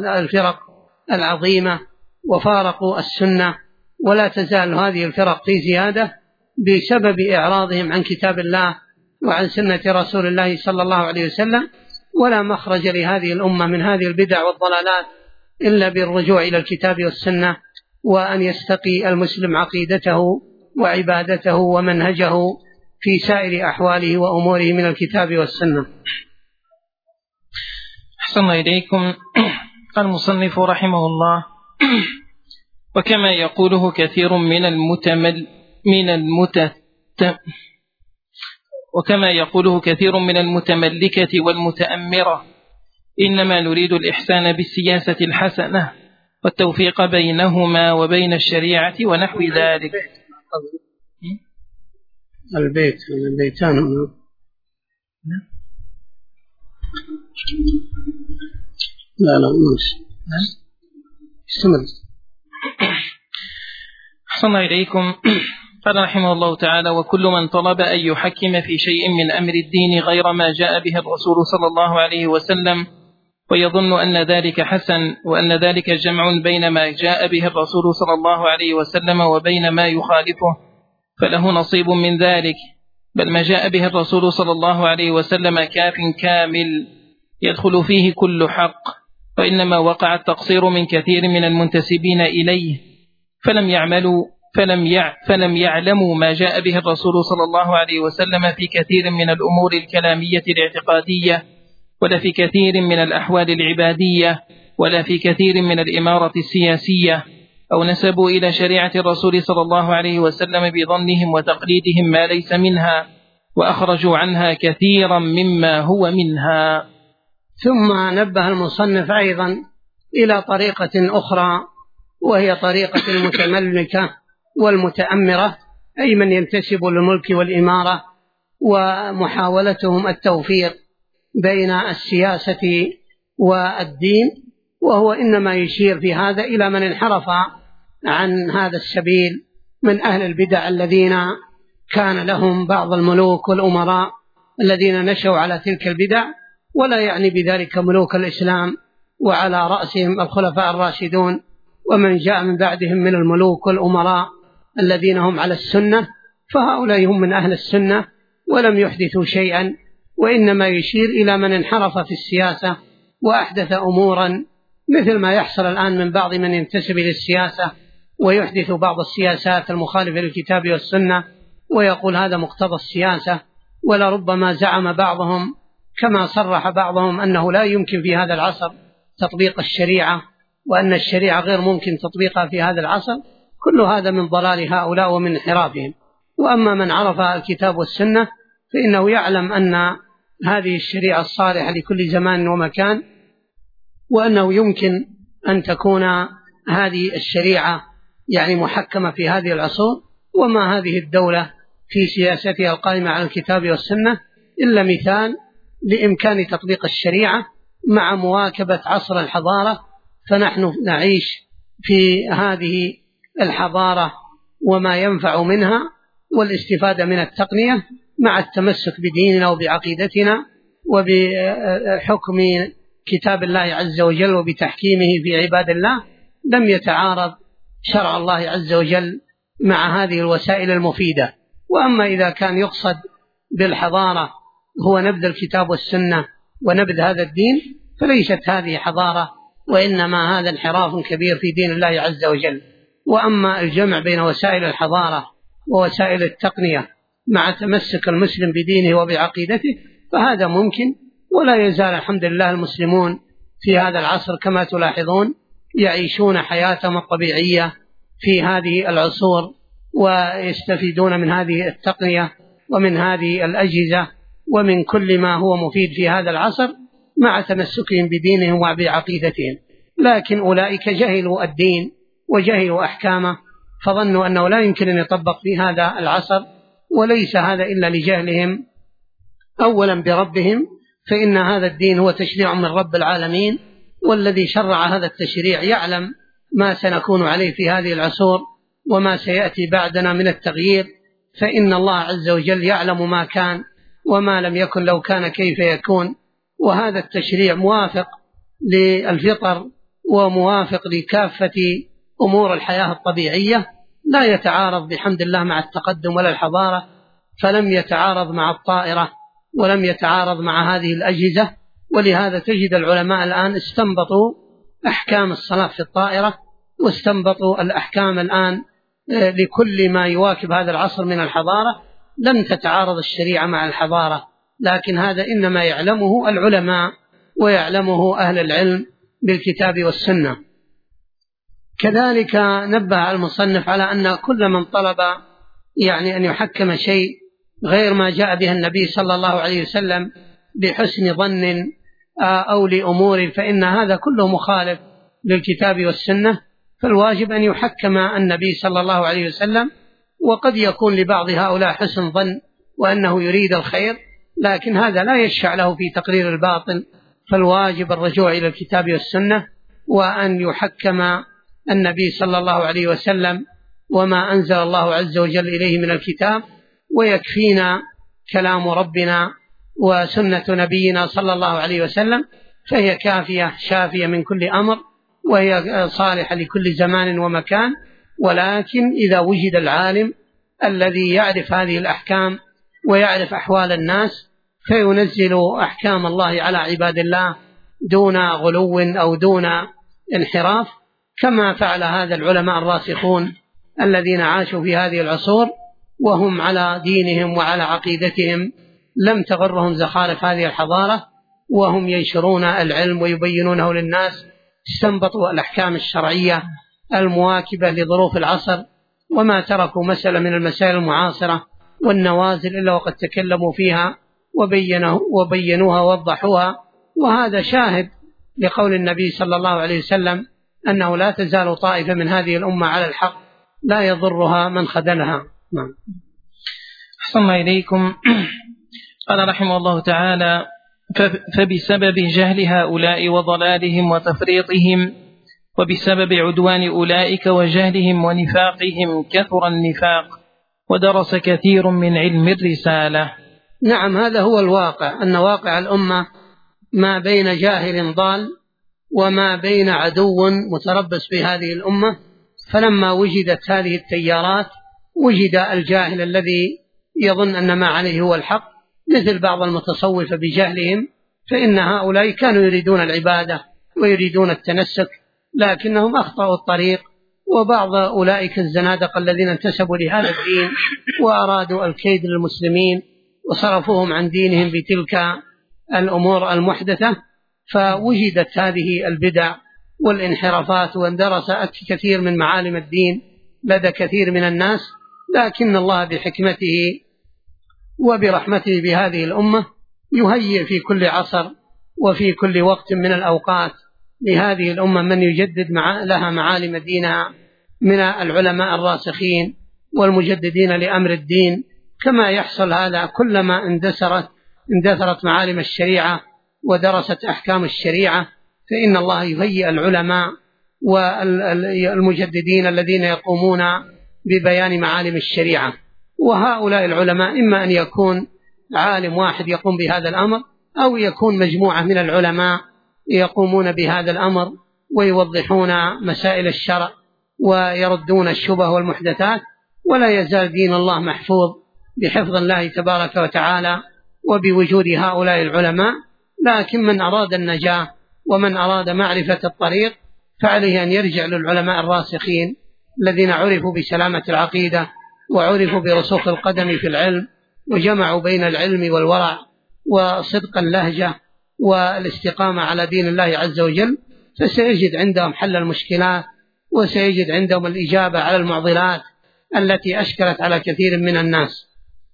العظيمة وفارقوا السنة. ولا تزال هذه الفرق في زيادة بسبب إعراضهم عن كتاب الله وعن سنة رسول الله صلى الله عليه وسلم. ولا مخرج لهذه الأمة من هذه البدع والضلالات إلا بالرجوع إلى الكتاب والسنة، وأن يستقي المسلم عقيدته وعبادته ومنهجه في سائر أحواله وأموره من الكتاب والسنة. أحسن إليكم. قال المصنف رحمه الله: وكما يقوله كثير من المتملكة والمتأمرة، إنما نريد الإحسان بالسياسة الحسنة والتوفيق بينهما وبين الشريعة ونحو ذلك. البيتان لا استمر. أحسن إليكم. قال رحمه الله تعالى: وكل من طلب أن يحكم في شيء من أمر الدين غير ما جاء به الرسول صلى الله عليه وسلم ويظن أن ذلك حسن، وأن ذلك جمع بين ما جاء به الرسول صلى الله عليه وسلم وبين ما يخالفه، فله نصيب من ذلك. بل ما جاء به الرسول صلى الله عليه وسلم كاف كامل يدخل فيه كل حق، وإنما وقع التقصير من كثير من المنتسبين إليه، فلم يعلموا ما جاء به الرسول صلى الله عليه وسلم في كثير من الأمور الكلامية الاعتقادية، ولا في كثير من الأحوال العبادية، ولا في كثير من الإمارة السياسية، أو نسبوا إلى شريعة الرسول صلى الله عليه وسلم بظنهم وتقليدهم ما ليس منها، وأخرجوا عنها كثيرا مما هو منها. ثم نبه المصنف أيضا إلى طريقة أخرى، وهي طريقة المتملكة والمتأمرة، أي من ينتسب للملك والإمارة، ومحاولتهم التوفيق بين السياسة والدين، وهو إنما يشير في هذا إلى من انحرف عن هذا السبيل من أهل البدع الذين كان لهم بعض الملوك والأمراء الذين نشأوا على تلك البدع، ولا يعني بذلك ملوك الإسلام وعلى رأسهم الخلفاء الراشدون ومن جاء من بعدهم من الملوك والأمراء الذين هم على السنة، فهؤلاء هم من أهل السنة ولم يحدثوا شيئا، وإنما يشير إلى من انحرف في السياسة وأحدث أمورا، مثل ما يحصل الآن من بعض من ينتسب للسياسة ويحدث بعض السياسات المخالفة للكتاب والسنة ويقول هذا مقتضى السياسة، ولربما زعم بعضهم كما صرح بعضهم أنه لا يمكن في هذا العصر تطبيق الشريعة، وأن الشريعة غير ممكن تطبيقها في هذا العصر. كل هذا من ضلال هؤلاء ومن انحرافهم. وأما من عرف الكتاب والسنة فإنه يعلم أن هذه الشريعة الصالحة لكل زمان ومكان، وأنه يمكن أن تكون هذه الشريعة يعني محكمة في هذه العصور، وما هذه الدولة في سياستها القائمة على الكتاب والسنة إلا مثال لإمكان تطبيق الشريعة مع مواكبة عصر الحضارة. فنحن نعيش في هذه الحضارة وما ينفع منها والاستفادة من التقنية مع التمسك بديننا وبعقيدتنا وبحكم كتاب الله عز وجل وبتحكيمه في عباد الله. لم يتعارض شرع الله عز وجل مع هذه الوسائل المفيدة. وأما إذا كان يقصد بالحضارة هو نبذ الكتاب والسنة ونبذ هذا الدين فليست هذه حضارة، وإنما هذا انحراف كبير في دين الله عز وجل. وأما الجمع بين وسائل الحضارة ووسائل التقنية مع تمسك المسلم بدينه وبعقيدته فهذا ممكن، ولا يزال الحمد لله المسلمون في هذا العصر كما تلاحظون يعيشون حياتهم الطبيعية في هذه العصور، ويستفيدون من هذه التقنية ومن هذه الأجهزة ومن كل ما هو مفيد في هذا العصر مع تمسكهم بدينهم وبعقيدتهم. لكن أولئك جهلوا الدين وجهلوا أحكامه، فظنوا أنه لا يمكن أن يطبق في هذا العصر، وليس هذا إلا لجهلهم أولا بربهم، فإن هذا الدين هو تشريع من رب العالمين، والذي شرع هذا التشريع يعلم ما سنكون عليه في هذه العصور وما سيأتي بعدنا من التغيير، فإن الله عز وجل يعلم ما كان وما لم يكن لو كان كيف يكون. وهذا التشريع موافق للفطر وموافق لكافة أمور الحياة الطبيعية، لا يتعارض بحمد الله مع التقدم ولا الحضارة، فلم يتعارض مع الطائرة ولم يتعارض مع هذه الأجهزة. ولهذا تجد العلماء الآن استنبطوا أحكام الصلاة في الطائرة، واستنبطوا الأحكام الآن لكل ما يواكب هذا العصر من الحضارة. لم تتعارض الشريعة مع الحضارة، لكن هذا إنما يعلمه العلماء ويعلمه أهل العلم بالكتاب والسنة. كذلك نبه المصنف على أن كل من طلب أن يحكم شيء غير ما جاء به النبي صلى الله عليه وسلم بحسن ظن أو لأمور، فإن هذا كله مخالف للكتاب والسنة. فالواجب أن يحكم النبي صلى الله عليه وسلم، وقد يكون لبعض هؤلاء حسن ظن وأنه يريد الخير، لكن هذا لا يشفع له في تقرير الباطل. فالواجب الرجوع إلى الكتاب والسنة، وأن يحكم النبي صلى الله عليه وسلم وما أنزل الله عز وجل إليه من الكتاب، ويكفينا كلام ربنا وسنة نبينا صلى الله عليه وسلم، فهي كافية شافية من كل أمر، وهي صالحة لكل زمان ومكان. ولكن إذا وجد العالم الذي يعرف هذه الأحكام ويعرف أحوال الناس، فينزل أحكام الله على عباد الله دون غلو أو دون انحراف، كما فعل هذا العلماء الراسخون الذين عاشوا في هذه العصور وهم على دينهم وعلى عقيدتهم، لم تغرهم زخارف هذه الحضارة، وهم ينشرون العلم ويبينونه للناس. استنبطوا الأحكام الشرعية المواكبة لظروف العصر، وما تركوا مسألة من المسائل المعاصرة والنوازل إلا وقد تكلموا فيها وبينوها ووضحوها. وهذا شاهد لقول النبي صلى الله عليه وسلم أنه لا تزال طائفة من هذه الأمة على الحق لا يضرها من خذلها. أحسن إليكم. قال رحمه الله تعالى: فبسبب جهل هؤلاء وضلالهم وتفريطهم، وبسبب عدوان أولئك وجهلهم ونفاقهم، كثر النفاق ودرس كثير من علم الرسالة. نعم، هذا هو الواقع، أن واقع الأمة ما بين جاهل ضال وما بين عدو متربص بهذه الأمة. فلما وجدت هذه التيارات وجد الجاهل الذي يظن أن ما عليه هو الحق، مثل بعض المتصوفة بجهلهم، فإن هؤلاء كانوا يريدون العبادة ويريدون التنسك، لكنهم أخطأوا الطريق. وبعض أولئك الزنادقة الذين انتسبوا لهذا الدين وأرادوا الكيد للمسلمين وصرفوهم عن دينهم بتلك الأمور المحدثة، فوجدت هذه البدع والانحرافات، واندرس كثير من معالم الدين لدى كثير من الناس. لكن الله بحكمته وبرحمته بهذه الأمة يهيئ في كل عصر وفي كل وقت من الأوقات لهذه الأمة من يجدد لها معالم دينها من العلماء الراسخين والمجددين لأمر الدين. كما يحصل هذا كلما اندثرت معالم الشريعة ودرست أحكام الشريعة، فإن الله يهيئ العلماء والمجددين الذين يقومون ببيان معالم الشريعة. وهؤلاء العلماء إما أن يكون عالم واحد يقوم بهذا الأمر، أو يكون مجموعة من العلماء يقومون بهذا الأمر ويوضحون مسائل الشرع ويردون الشبه والمحدثات. ولا يزال دين الله محفوظ بحفظ الله تبارك وتعالى وبوجود هؤلاء العلماء. لكن من أراد النجاة ومن أراد معرفة الطريق فعليه أن يرجع للعلماء الراسخين الذين عرفوا بسلامة العقيدة وعرفوا برسوخ القدم في العلم، وجمعوا بين العلم والورع وصدق اللهجة والاستقامة على دين الله عز وجل، فسيجد عندهم حل المشكلات، وسيجد عندهم الإجابة على المعضلات التي أشكلت على كثير من الناس.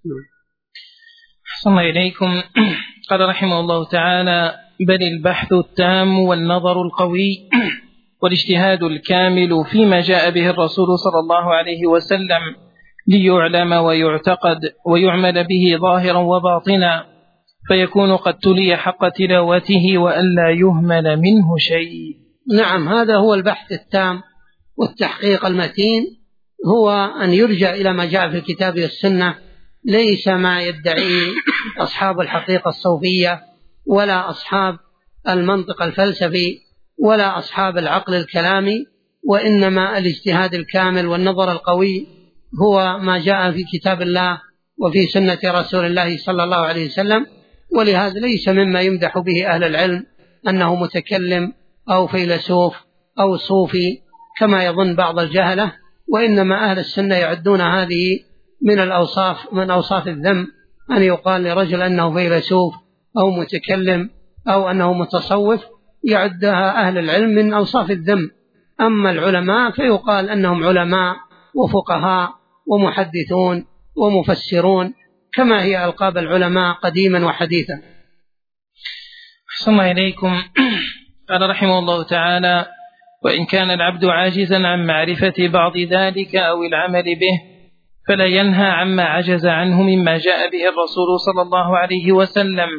أحسن إليكم. قال رحمه الله تعالى: بل البحث التام والنظر القوي والاجتهاد الكامل فيما جاء به الرسول صلى الله عليه وسلم ليعلم ويعتقد ويعمل به ظاهرا وباطنا، فيكون قد تلي حق تلاوته وألا يهمل منه شيء. نعم، هذا هو البحث التام والتحقيق المتين، هو أن يرجع إلى ما جاء في الكتاب والسنة، ليس ما يدعيه أصحاب الحقيقة الصوفية ولا أصحاب المنطق الفلسفي ولا أصحاب العقل الكلامي، وإنما الاجتهاد الكامل والنظر القوي هو ما جاء في كتاب الله وفي سنة رسول الله صلى الله عليه وسلم. ولهذا ليس مما يمدح به أهل العلم أنه متكلم أو فيلسوف أو صوفي كما يظن بعض الجهلة، وإنما أهل السنة يعدون هذه من أوصاف الذم، أن يقال لرجل أنه فيلسوف أو متكلم أو أنه متصوف، يعدها أهل العلم من أوصاف الذم. أما العلماء فيقال أنهم علماء وفقهاء ومحدثون ومفسرون، كما هي ألقاب العلماء قديما وحديثا. أحسن إليكم. قال رحمه الله تعالى: وإن كان العبد عاجزا عن معرفة بعض ذلك أو العمل به فلا ينهى عما عجز عنه مما جاء به الرسول صلى الله عليه وسلم،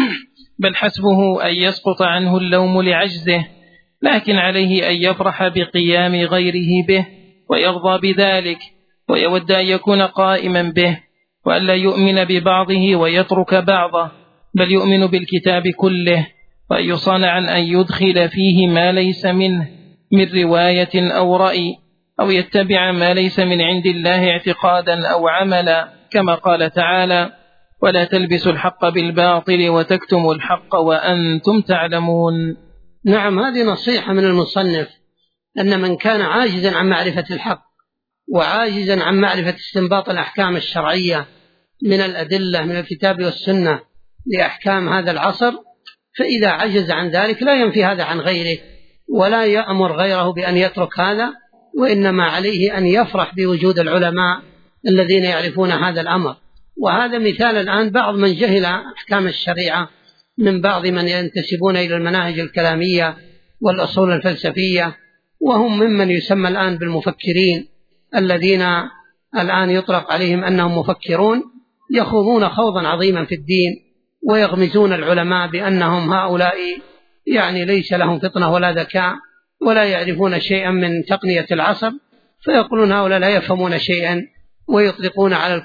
بل حسبه أن يسقط عنه اللوم لعجزه، لكن عليه أن يفرح بقيام غيره به ويرضى بذلك، ويود أن يكون قائما به، وأن لا يؤمن ببعضه ويترك بعضه، بل يؤمن بالكتاب كله، وأن يصانع عن أن يدخل فيه ما ليس منه من رواية أو رأي، أو يتبع ما ليس من عند الله اعتقادا أو عملا، كما قال تعالى: ولا تلبسوا الحق بالباطل وتكتموا الحق وأنتم تعلمون. نعم، هذه نصيحة من المصنف، أن من كان عاجزا عن معرفة الحق وعاجزا عن معرفة استنباط الأحكام الشرعية من الأدلة من الكتاب والسنة لأحكام هذا العصر، فإذا عجز عن ذلك لا ينفي هذا عن غيره ولا يأمر غيره بأن يترك هذا، وإنما عليه أن يفرح بوجود العلماء الذين يعرفون هذا الأمر. وهذا مثال الآن بعض من جهل أحكام الشريعة من بعض من ينتسبون إلى المناهج الكلامية والأصول الفلسفية، وهم ممن يسمى الآن بالمفكرين، الذين الآن يطلق عليهم أنهم مفكرون، يخوضون خوضا عظيما في الدين ويغمزون العلماء بأنهم هؤلاء يعني ليس لهم فطنة ولا ذكاء ولا يعرفون شيئا من تقنية العصر، فيقولون هؤلاء لا يفهمون شيئا، ويطلقون على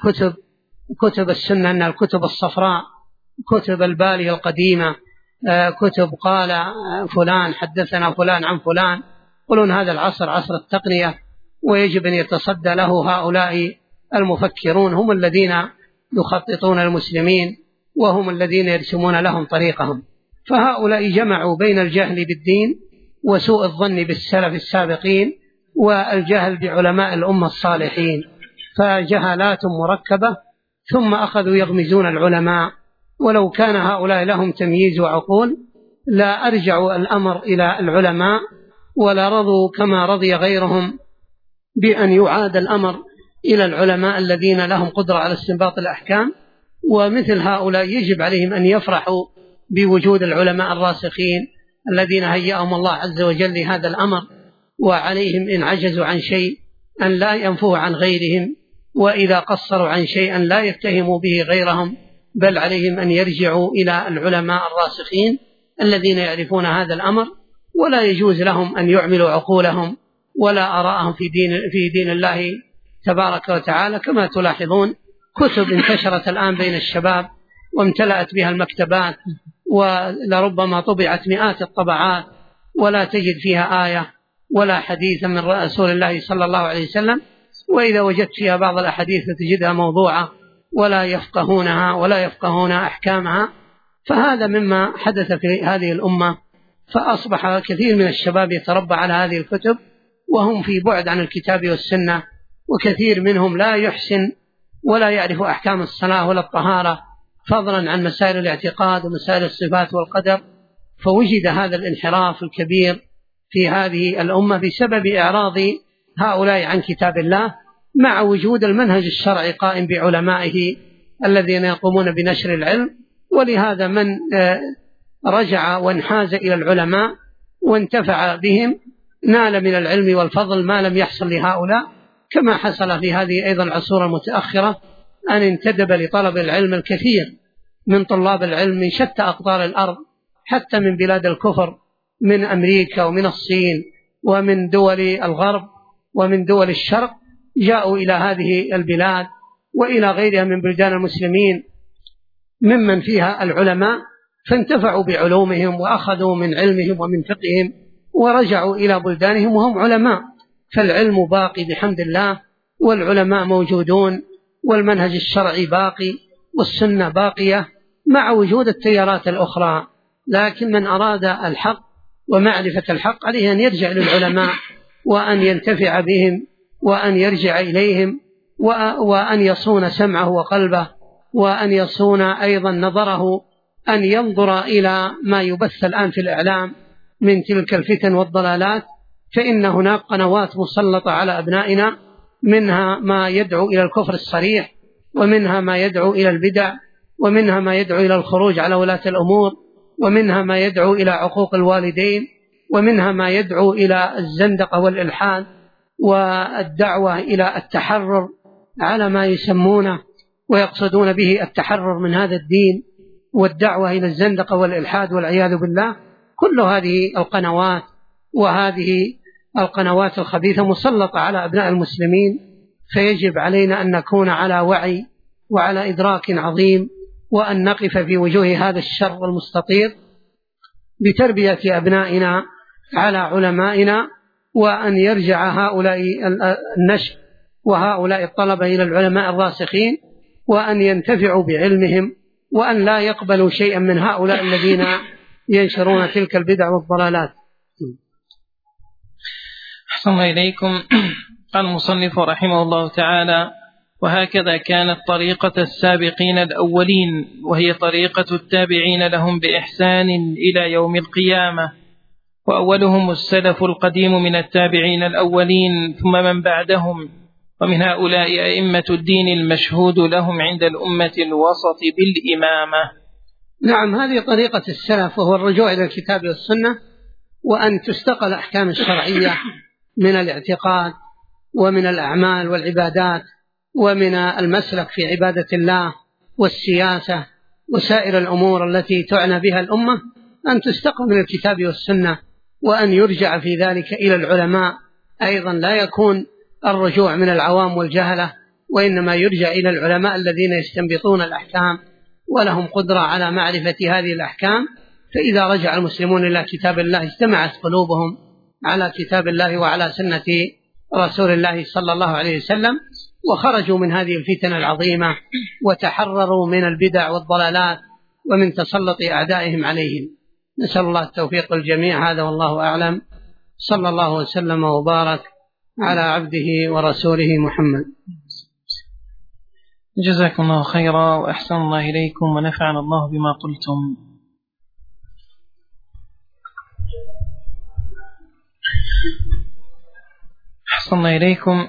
كتب السنة أنها الكتب الصفراء، كتب البالية القديمة، كتب قال فلان حدثنا فلان عن فلان. يقولون هذا العصر عصر التقنية، ويجب أن يتصدى له هؤلاء المفكرون، هم الذين يخططون المسلمين وهم الذين يرسمون لهم طريقهم. فهؤلاء جمعوا بين الجهل بالدين وسوء الظن بالسلف السابقين والجهل بعلماء الأمة الصالحين، فجهالات مركبة، ثم أخذوا يغمزون العلماء. ولو كان هؤلاء لهم تمييز وعقول لا أرجعوا الأمر إلى العلماء، ولا رضوا كما رضي غيرهم بأن يعاد الأمر إلى العلماء الذين لهم قدرة على استنباط الأحكام. ومثل هؤلاء يجب عليهم أن يفرحوا بوجود العلماء الراسخين الذين هيأهم الله عز وجل لهذا الأمر، وعليهم إن عجزوا عن شيء أن لا ينفوه عن غيرهم، وإذا قصروا عن شيء لا يتهموا به غيرهم، بل عليهم أن يرجعوا إلى العلماء الراسخين الذين يعرفون هذا الأمر. ولا يجوز لهم أن يعملوا عقولهم ولا آراءهم في دين الله تبارك وتعالى. كما تلاحظون كتب انتشرت الآن بين الشباب وامتلأت بها المكتبات، ولربما طبعت مئات الطبعات ولا تجد فيها آية ولا حديث من رسول الله صلى الله عليه وسلم، وإذا وجدت فيها بعض الأحاديث تجدها موضوعة ولا يفقهون أحكامها. فهذا مما حدث في هذه الأمة، فأصبح كثير من الشباب يتربى على هذه الكتب وهم في بعد عن الكتاب والسنة، وكثير منهم لا يحسن ولا يعرف أحكام الصلاة ولا الطهارة، فضلا عن مسائل الاعتقاد ومسائل الصفات والقدر. فوجد هذا الانحراف الكبير في هذه الأمة بسبب إعراض هؤلاء عن كتاب الله، مع وجود المنهج الشرعي قائم بعلمائه الذين يقومون بنشر العلم. ولهذا من رجع وانحاز إلى العلماء وانتفع بهم نال من العلم والفضل ما لم يحصل لهؤلاء، كما حصل في هذه أيضا العصور المتأخرة أن انتدب لطلب العلم الكثير من طلاب العلم من شتى أقطار الأرض، حتى من بلاد الكفر، من أمريكا ومن الصين ومن دول الغرب ومن دول الشرق، جاءوا إلى هذه البلاد وإلى غيرها من بلدان المسلمين ممن فيها العلماء، فانتفعوا بعلومهم وأخذوا من علمهم ومن فقههم ورجعوا إلى بلدانهم وهم علماء. فالعلم باقي بحمد الله، والعلماء موجودون، والمنهج الشرعي باقي، والسنة باقية، مع وجود التيارات الأخرى. لكن من أراد الحق ومعرفة الحق عليه أن يرجع للعلماء وأن ينتفع بهم وأن يرجع إليهم وأن يصون سمعه وقلبه وأن يصون أيضا نظره، أن ينظر إلى ما يبث الآن في الإعلام من تلك الفتن والضلالات، فإن هناك قنوات مسلطة على أبنائنا، منها ما يدعو إلى الكفر الصريح، ومنها ما يدعو إلى البدع، ومنها ما يدعو إلى الخروج على ولاة الأمور، ومنها ما يدعو إلى عقوق الوالدين، ومنها ما يدعو إلى الزندقة والإلحاد والدعوة إلى التحرر على ما يسمونه ويقصدون به التحرر من هذا الدين والدعوة إلى الزندقة والإلحاد والعياذ بالله. كل هذه القنوات وهذه القنوات الخبيثة مسلطة على أبناء المسلمين، فيجب علينا أن نكون على وعي وعلى إدراك عظيم، وأن نقف في وجوه هذا الشر المستطير بتربية أبنائنا على علمائنا، وأن يرجع هؤلاء النشء وهؤلاء الطلبة إلى العلماء الراسخين، وأن ينتفعوا بعلمهم، وأن لا يقبلوا شيئا من هؤلاء الذين ينشرون تلك البدع والضلالات. أحسن إليكم. قال المصنف رحمه الله تعالى: وهكذا كانت طريقة السابقين الأولين، وهي طريقة التابعين لهم بإحسان إلى يوم القيامة، وأولهم السلف القديم من التابعين الأولين ثم من بعدهم، ومن هؤلاء أئمة الدين المشهود لهم عند الأمة الوسط بالإمامة. نعم، هذه طريقة السلف، وهو الرجوع إلى الكتاب والسنة، وأن تستقل الأحكام الشرعية من الاعتقاد ومن الأعمال والعبادات ومن المسلك في عبادة الله والسياسة وسائر الأمور التي تعنى بها الأمة، أن تستقل من الكتاب والسنة، وأن يرجع في ذلك إلى العلماء. أيضا لا يكون الرجوع من العوام والجهلة، وإنما يرجع إلى العلماء الذين يستنبطون الأحكام ولهم قدرة على معرفة هذه الأحكام. فإذا رجع المسلمون إلى كتاب الله اجتمعت قلوبهم على كتاب الله وعلى سنة رسول الله صلى الله عليه وسلم، وخرجوا من هذه الفتن العظيمة وتحرروا من البدع والضلالات ومن تسلط أعدائهم عليهم. نسأل الله التوفيق الجميع. هذا والله أعلم. صلى الله وسلم وبارك على عبده ورسوله محمد. جزاكم الله خيرا، وأحسن الله إليكم، ونفعنا الله بما قلتم. أحسن الله إليكم.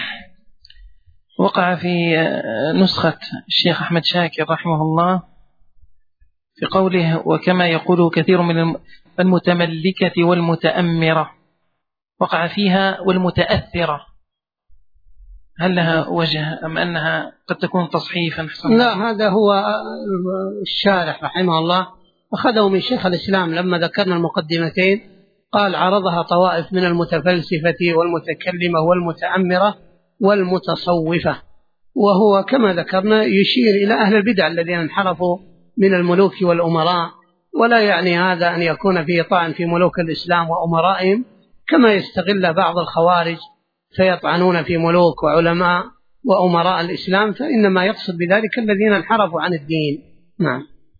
وقع في نسخة الشيخ أحمد شاكر رحمه الله في قوله: وكما يقول كثير من المتملكة والمتأمرة، وقع فيها والمتأثرة. هل لها وجه أم أنها قد تكون تصحيفا؟ لا، هذا هو الشارح رحمه الله أخذه من شيخ الإسلام لما ذكرنا المقدمتين، قال: عرضها طوائف من المتفلسفة والمتكلمة والمتأمرة والمتصوفة. وهو كما ذكرنا يشير إلى أهل البدع الذين انحرفوا من الملوك والأمراء، ولا يعني هذا أن يكون فيه طعن في ملوك الإسلام وأمرائهم، كما يستغل بعض الخوارج فيطعنون في ملوك وعلماء وأمراء الإسلام، فإنما يقصد بذلك الذين انحرفوا عن الدين. نعم.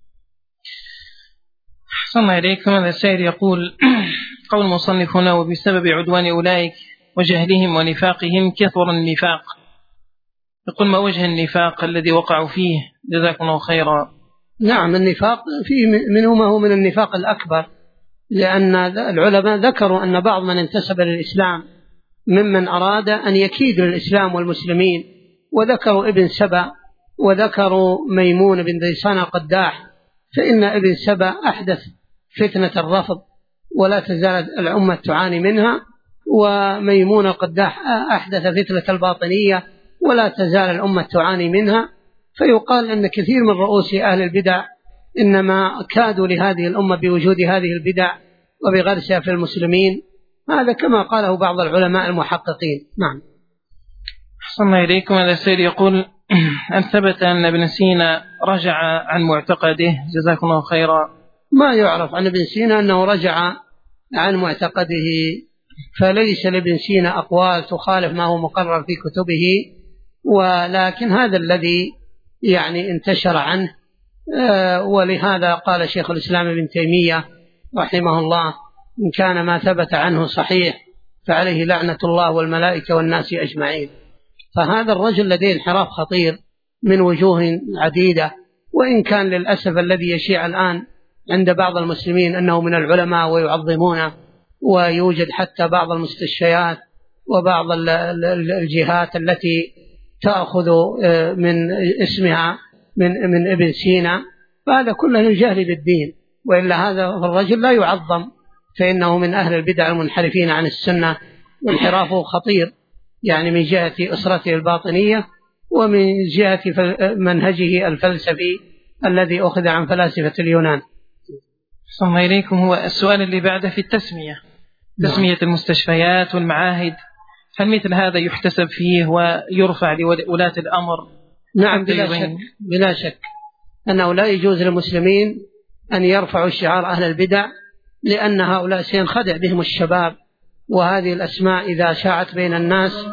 أحسن الله إليكم. هذا السائل يقول: قول المصنف هنا: وبسبب عدوان أولئك وجهلهم ونفاقهم كثر النفاق. يقول: ما وجه النفاق الذي وقعوا فيه؟ جزاكم الله خيرا. نعم، النفاق فيه منه ما هو من النفاق الأكبر، لأن العلماء ذكروا أن بعض من انتسب للإسلام ممن أراد أن يكيد للإسلام والمسلمين، وذكروا ابن سبأ وذكروا ميمون بن ديسان القداح، فإن ابن سبأ أحدث فتنة الرفض ولا تزال الأمة تعاني منها، وميمون القداح أحدث فتنة الباطنية ولا تزال الأمة تعاني منها. فيقال أن كثير من رؤوس أهل البدع إنما كادوا لهذه الأمة بوجود هذه البدع وبغرسها في المسلمين، هذا كما قاله بعض العلماء المحققين. نعم. أحسن الله إليكم. هذا السيد يقول: أن ثبت أن ابن سينا رجع عن معتقده؟ جزاكم الله خيرا. ما يعرف عن ابن سينا أنه رجع عن معتقده، فليس لابن سينا أقوال تخالف ما هو مقرر في كتبه، ولكن هذا الذي يعني انتشر عنه. ولهذا قال شيخ الإسلام ابن تيمية رحمه الله: إن كان ما ثبت عنه صحيح فعليه لعنة الله والملائكة والناس أجمعين. فهذا الرجل لديه انحراف خطير من وجوه عديدة، وإن كان للأسف الذي يشيع الآن عند بعض المسلمين أنه من العلماء ويعظمونه، ويوجد حتى بعض المستشفيات وبعض الجهات التي تأخذ من اسمها من ابن سينا، فهذا كله للجهل بالدين، وإلا هذا الرجل لا يعظم، فإنه من أهل البدع المنحرفين عن السنة، وانحرافه خطير يعني من جهة أسرته الباطنية ومن جهة منهجه الفلسفي الذي أخذ عن فلاسفة اليونان. صلى إليكم. هو السؤال اللي بعده في التسمية، تسمية المستشفيات والمعاهد، هل مثل هذا يحتسب فيه ويرفع لولاة الأمر؟ نعم بلا شك أنه لا يجوز للمسلمين أن يرفعوا شعار أهل البدع، لأن هؤلاء سينخدع بهم الشباب، وهذه الأسماء إذا شاعت بين الناس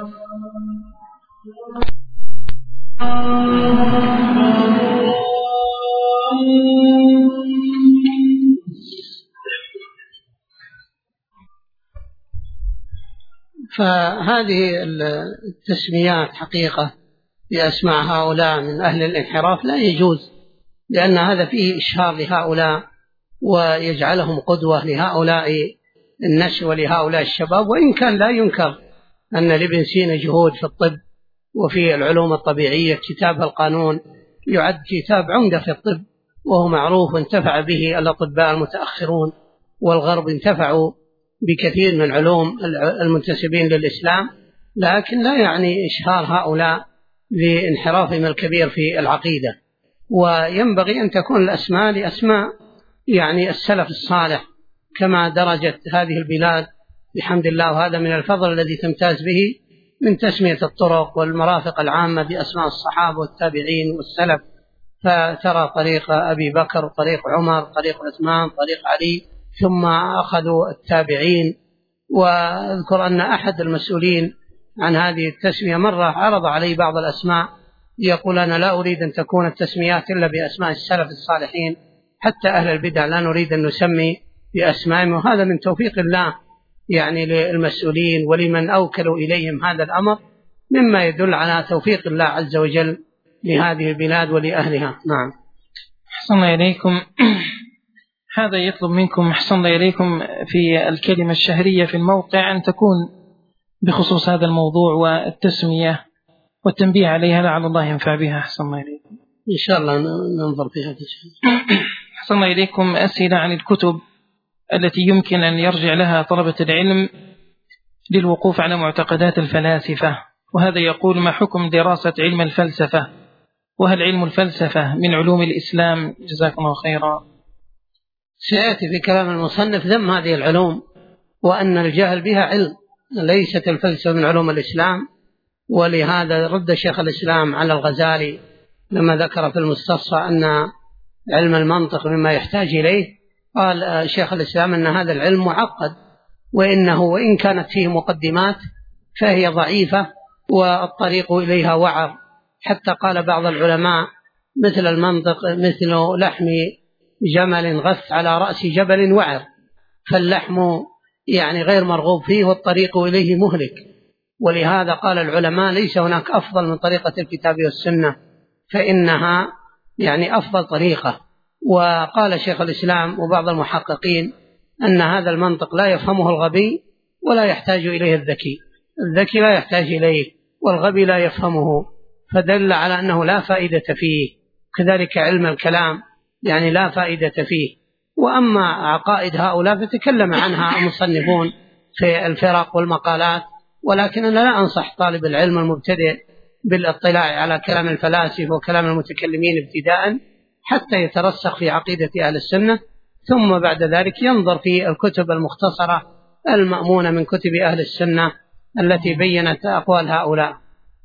فهذه التسميات حقيقة بأسماء هؤلاء من أهل الانحراف لا يجوز، لأن هذا فيه إشهار لهؤلاء ويجعلهم قدوة لهؤلاء النشء ولهؤلاء الشباب. وإن كان لا ينكر أن لابن سينا جهود في الطب وفي العلوم الطبيعية، كتاب القانون يعد كتاب عمدة في الطب، وهو معروف وانتفع به الأطباء المتأخرون، والغرب انتفعوا بكثير من علوم المنتسبين للإسلام، لكن لا يعني إشهار هؤلاء لانحرافهم الكبير في العقيدة. وينبغي أن تكون الأسماء لأسماء يعني السلف الصالح كما درجت هذه البلاد بحمد الله، وهذا من الفضل الذي تمتاز به من تسمية الطرق والمرافق العامة بأسماء الصحابة والتابعين والسلف، فترى طريق أبي بكر، طريق عمر، طريق عثمان، طريق علي، ثم أخذوا التابعين. وأذكر أن أحد المسؤولين عن هذه التسمية مرة عرض علي بعض الأسماء، يقول أنا لا أريد أن تكون التسميات إلا بأسماء السلف الصالحين، حتى أهل البدع لا نريد أن نسمي بأسمائهم، وهذا من توفيق الله يعني للمسؤولين ولمن أوكلوا إليهم هذا الأمر، مما يدل على توفيق الله عز وجل لهذه البلاد ولأهلها. نعم. أحسن إليكم. هذا يطلب منكم أحسن إليكم في الكلمة الشهرية في الموقع أن تكون بخصوص هذا الموضوع والتسمية والتنبيه عليها، لعل الله ينفع بها. أحسن إليكم. إن شاء الله ننظر في هذا الشيء. أحسن إليكم. أسئلة عن الكتب التي يمكن أن يرجع لها طلبة العلم للوقوف على معتقدات الفلاسفة، وهذا يقول: ما حكم دراسة علم الفلسفة؟ وهل علم الفلسفة من علوم الإسلام؟ جزاكم الله خيرا. سيأتي في كلام المصنف ذم هذه العلوم، وأن الجهل بها علم، ليست الفلسفة من علوم الإسلام. ولهذا رد شيخ الإسلام على الغزالي لما ذكر في المستصفى أن علم المنطق مما يحتاج إليه، قال شيخ الإسلام أن هذا العلم معقد، وإنه وإن كانت فيه مقدمات فهي ضعيفة والطريق إليها وعر. حتى قال بعض العلماء مثل المنطق مثل لحم جمل غث على رأس جبل وعر، فاللحم يعني غير مرغوب فيه والطريق إليه مهلك. ولهذا قال العلماء ليس هناك أفضل من طريقة الكتاب والسنة، فإنها يعني أفضل طريقة. وقال شيخ الإسلام وبعض المحققين أن هذا المنطق لا يفهمه الغبي ولا يحتاج إليه الذكي، الذكي لا يحتاج إليه والغبي لا يفهمه، فدل على أنه لا فائدة فيه. كذلك علم الكلام يعني لا فائدة فيه. وأما عقائد هؤلاء فتكلم عنها المصنفون في الفرق والمقالات، ولكن أنا لا أنصح طالب العلم المبتدئ بالاطلاع على كلام الفلاسفة وكلام المتكلمين ابتداء حتى يترسخ في عقيدة أهل السنة، ثم بعد ذلك ينظر في الكتب المختصرة المأمونة من كتب أهل السنة التي بينت أقوال هؤلاء.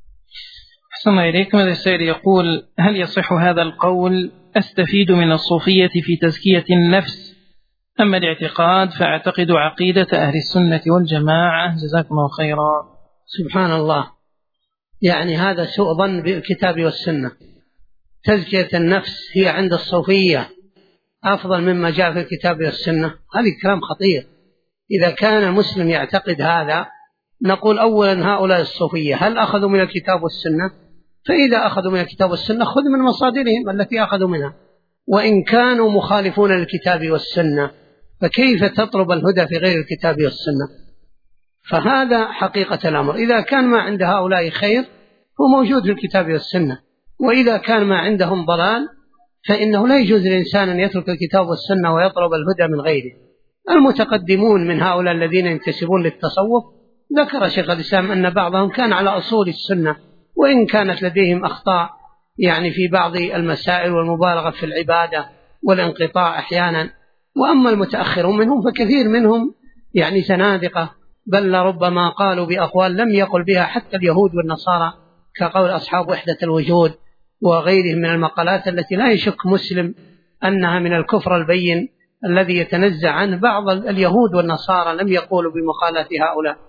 أحسن إليكم. هذا السائل يقول: هل يصح هذا القول: أستفيد من الصوفية في تزكية النفس، أما الاعتقاد فأعتقد عقيدة أهل السنة والجماعة؟ جزاكم الله خيرا. سبحان الله، يعني هذا سوء ظن بالكتاب والسنة. تزكية النفس هي عند الصوفية أفضل مما جاء في الكتاب والسنة، هذا كلام خطير. إذا كان المسلم يعتقد هذا نقول أولا هؤلاء الصوفية هل أخذوا من الكتاب والسنة؟ فإذا أخذوا من الكتاب والسنة خذ من مصادرهم التي أخذوا منها، وإن كانوا مخالفون للكتاب والسنة فكيف تطلب الهدى في غير الكتاب والسنة؟ فهذا حقيقة الأمر. إذا كان ما عند هؤلاء خير هو موجود في الكتاب والسنة، وإذا كان ما عندهم ضلال فإنه لا يجوز للإنسان أن يترك الكتاب والسنة ويطلب الهدى من غيره. المتقدمون من هؤلاء الذين ينتسبون للتصوف ذكر شيخ الإسلام أن بعضهم كان على أصول السنة وإن كانت لديهم أخطاء يعني في بعض المسائل والمبالغة في العبادة والانقطاع أحيانا. وأما المتأخرون منهم فكثير منهم يعني زنادقة، بل ربما قالوا بأقوال لم يقل بها حتى اليهود والنصارى، كقول أصحاب وحدة الوجود وغيرهم من المقالات التي لا يشك مسلم أنها من الكفر البين الذي يتنزع عنه بعض اليهود والنصارى لم يقولوا بمقالات هؤلاء.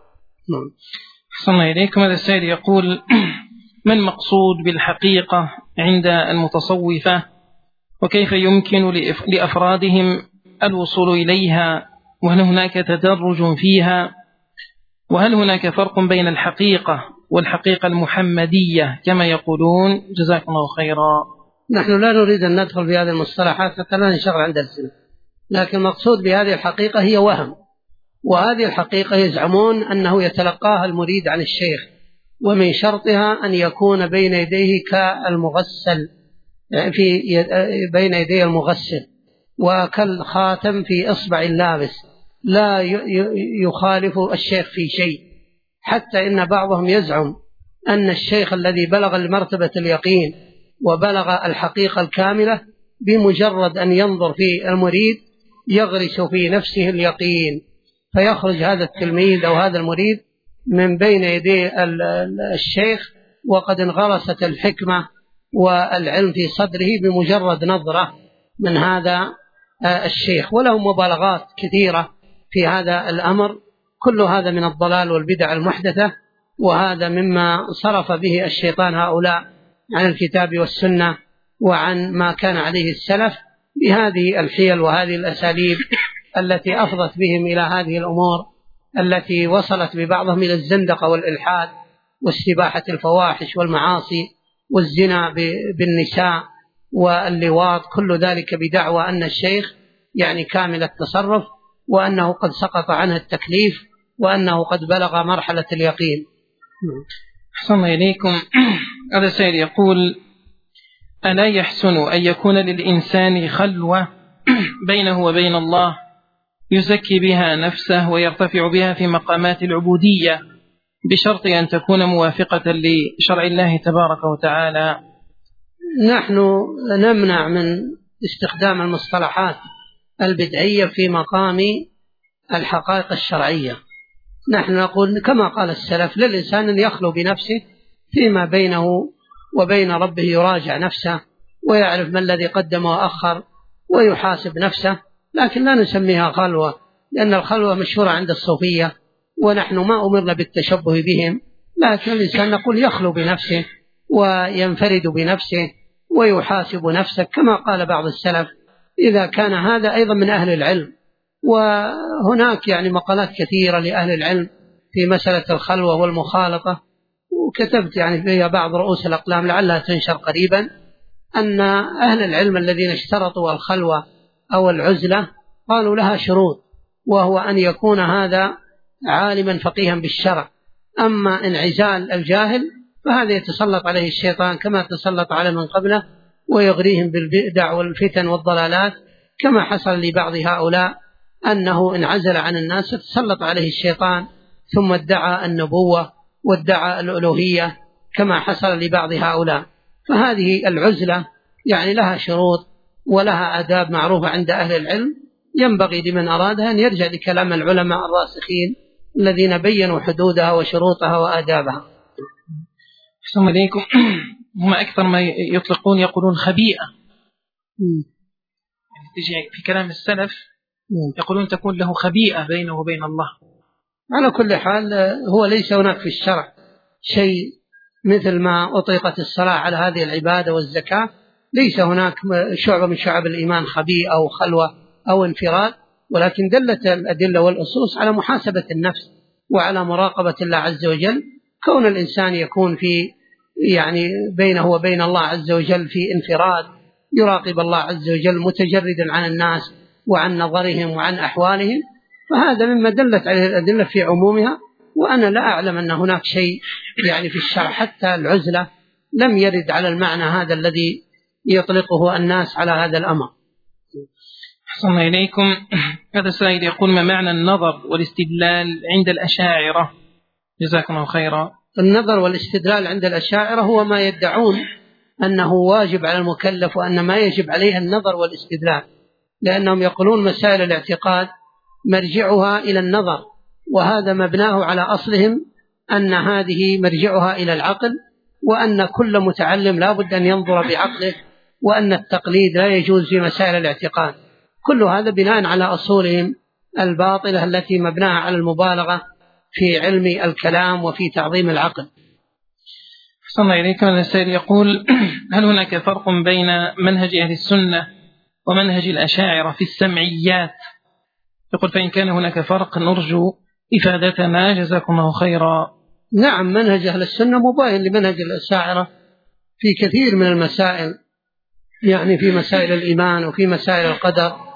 أحسن إليكم. هذا السائل يقول: ما المقصود بالحقيقة عند المتصوفة، وكيف يمكن لأفرادهم الوصول إليها، وهل هناك تدرج فيها، وهل هناك فرق بين الحقيقة والحقيقة المحمدية كما يقولون؟ جزاكم الله خيرا. نحن لا نريد أن ندخل في هذه المصطلحات حتى لا ننشغل عن درسنا، لكن المقصود بهذه الحقيقة هي وهم، وهذه الحقيقة يزعمون أنه يتلقاها المريد عن الشيخ، ومن شرطها أن يكون بين يديه كالمغسل في بين يديه المغسل وكالخاتم في إصبع اللابس، لا يخالف الشيخ في شيء. حتى إن بعضهم يزعم أن الشيخ الذي بلغ لمرتبة اليقين وبلغ الحقيقة الكاملة بمجرد أن ينظر في المريد يغرس في نفسه اليقين، فيخرج هذا التلميذ أو هذا المريد من بين يدي الشيخ وقد انغرست الحكمة والعلم في صدره بمجرد نظرة من هذا الشيخ. ولهم مبالغات كثيرة في هذا الأمر، كل هذا من الضلال والبدع المحدثة، وهذا مما صرف به الشيطان هؤلاء عن الكتاب والسنة وعن ما كان عليه السلف بهذه الحيل وهذه الأساليب التي أفضت بهم إلى هذه الأمور التي وصلت ببعضهم إلى الزندقة والإلحاد واستباحة الفواحش والمعاصي والزنا بالنساء واللواط، كل ذلك بدعوى أن الشيخ يعني كامل التصرف، وأنه قد سقط عنه التكليف، وأنه قد بلغ مرحلة اليقين. أحسن إليكم. هذا سائل يقول: ألا يحسن أن يكون للإنسان خلوة بينه وبين الله يزكي بها نفسه ويرتفع بها في مقامات العبودية بشرط أن تكون موافقة لشرع الله تبارك وتعالى؟ نحن نمنع من استخدام المصطلحات البدعية في مقام الحقائق الشرعية. نحن نقول كما قال السلف: للإنسان أن يخلو بنفسه فيما بينه وبين ربه، يراجع نفسه ويعرف ما الذي قدم وأخر ويحاسب نفسه، لكن لا نسميها خلوة، لأن الخلوة مشهورة عند الصوفية ونحن ما أمرنا بالتشبه بهم، لكن الإنسان نقول يخلو بنفسه وينفرد بنفسه ويحاسب نفسه كما قال بعض السلف إذا كان هذا أيضا من أهل العلم. وهناك يعني مقالات كثيرة لأهل العلم في مسألة الخلوة والمخالطة، وكتبت يعني فيها بعض رؤوس الأقلام لعلها تنشر قريبا، أن أهل العلم الذين اشترطوا الخلوة أو العزلة قالوا لها شروط، وهو أن يكون هذا عالما فقيها بالشرع. أما انعزال الجاهل فهذا يتسلط عليه الشيطان كما تسلط على من قبله ويغريهم بالبدع والفتن والضلالات، كما حصل لبعض هؤلاء أنه انعزل عن الناس تسلط عليه الشيطان ثم ادعى النبوة وادعى الألوهية كما حصل لبعض هؤلاء. فهذه العزلة يعني لها شروط ولها آداب معروفة عند أهل العلم، ينبغي لمن أرادها أن يرجع لكلام العلماء الراسخين الذين بينوا حدودها وشروطها وآدابها. أحسن إليكم. هم أكثر ما يطلقون يقولون خبيئة، يعني تجي في كلام السلف يقولون تكون له خبيئة بينه وبين الله. على كل حال هو ليس هناك في الشرع شيء مثل ما أطلقت الصلاة على هذه العبادة والزكاة، ليس هناك شعبة من شعب الإيمان خبيئة أو خلوة أو انفراد، ولكن دلت الأدلة والأصوص على محاسبة النفس وعلى مراقبة الله عز وجل، كون الإنسان يكون في بينه وبين الله عز وجل في انفراد، يراقب الله عز وجل متجردا عن الناس وعن نظرهم وعن أحوالهم، فهذا مما دلت عليه الأدلة في عمومها. وأنا لا أعلم أن هناك شيء في الشرع حتى العزلة لم يرد على المعنى هذا الذي يطلقه الناس على هذا الأمر. أحسن إليكم. هذا السائل يقول: ما معنى النظر والاستدلال عند الأشاعرة؟ جزاكم الله خيرا. النظر والاستدلال عند الأشاعرة هو ما يدعون أنه واجب على المكلف وأن ما يجب عليه النظر والاستدلال، لأنهم يقولون مسائل الاعتقاد مرجعها إلى النظر، وهذا مبناه على أصلهم أن هذه مرجعها إلى العقل، وأن كل متعلم لا بد أن ينظر بعقله، وأن التقليد لا يجوز في مسائل الاعتقاد. كل هذا بناء على أصولهم الباطلة التي مبناها على المبالغة في علم الكلام وفي تعظيم العقل. أحسن الله إليكم. السائل يقول: هل هناك فرق بين منهج أهل السنة ومنهج الأشاعرة في السمعيات؟ يقول: فإن كان هناك فرق نرجو إفادتنا، جزاكم الله خيرا. نعم، منهج أهل السنة مباين لمنهج الأشاعرة في كثير من المسائل، في مسائل الإيمان وفي مسائل القدر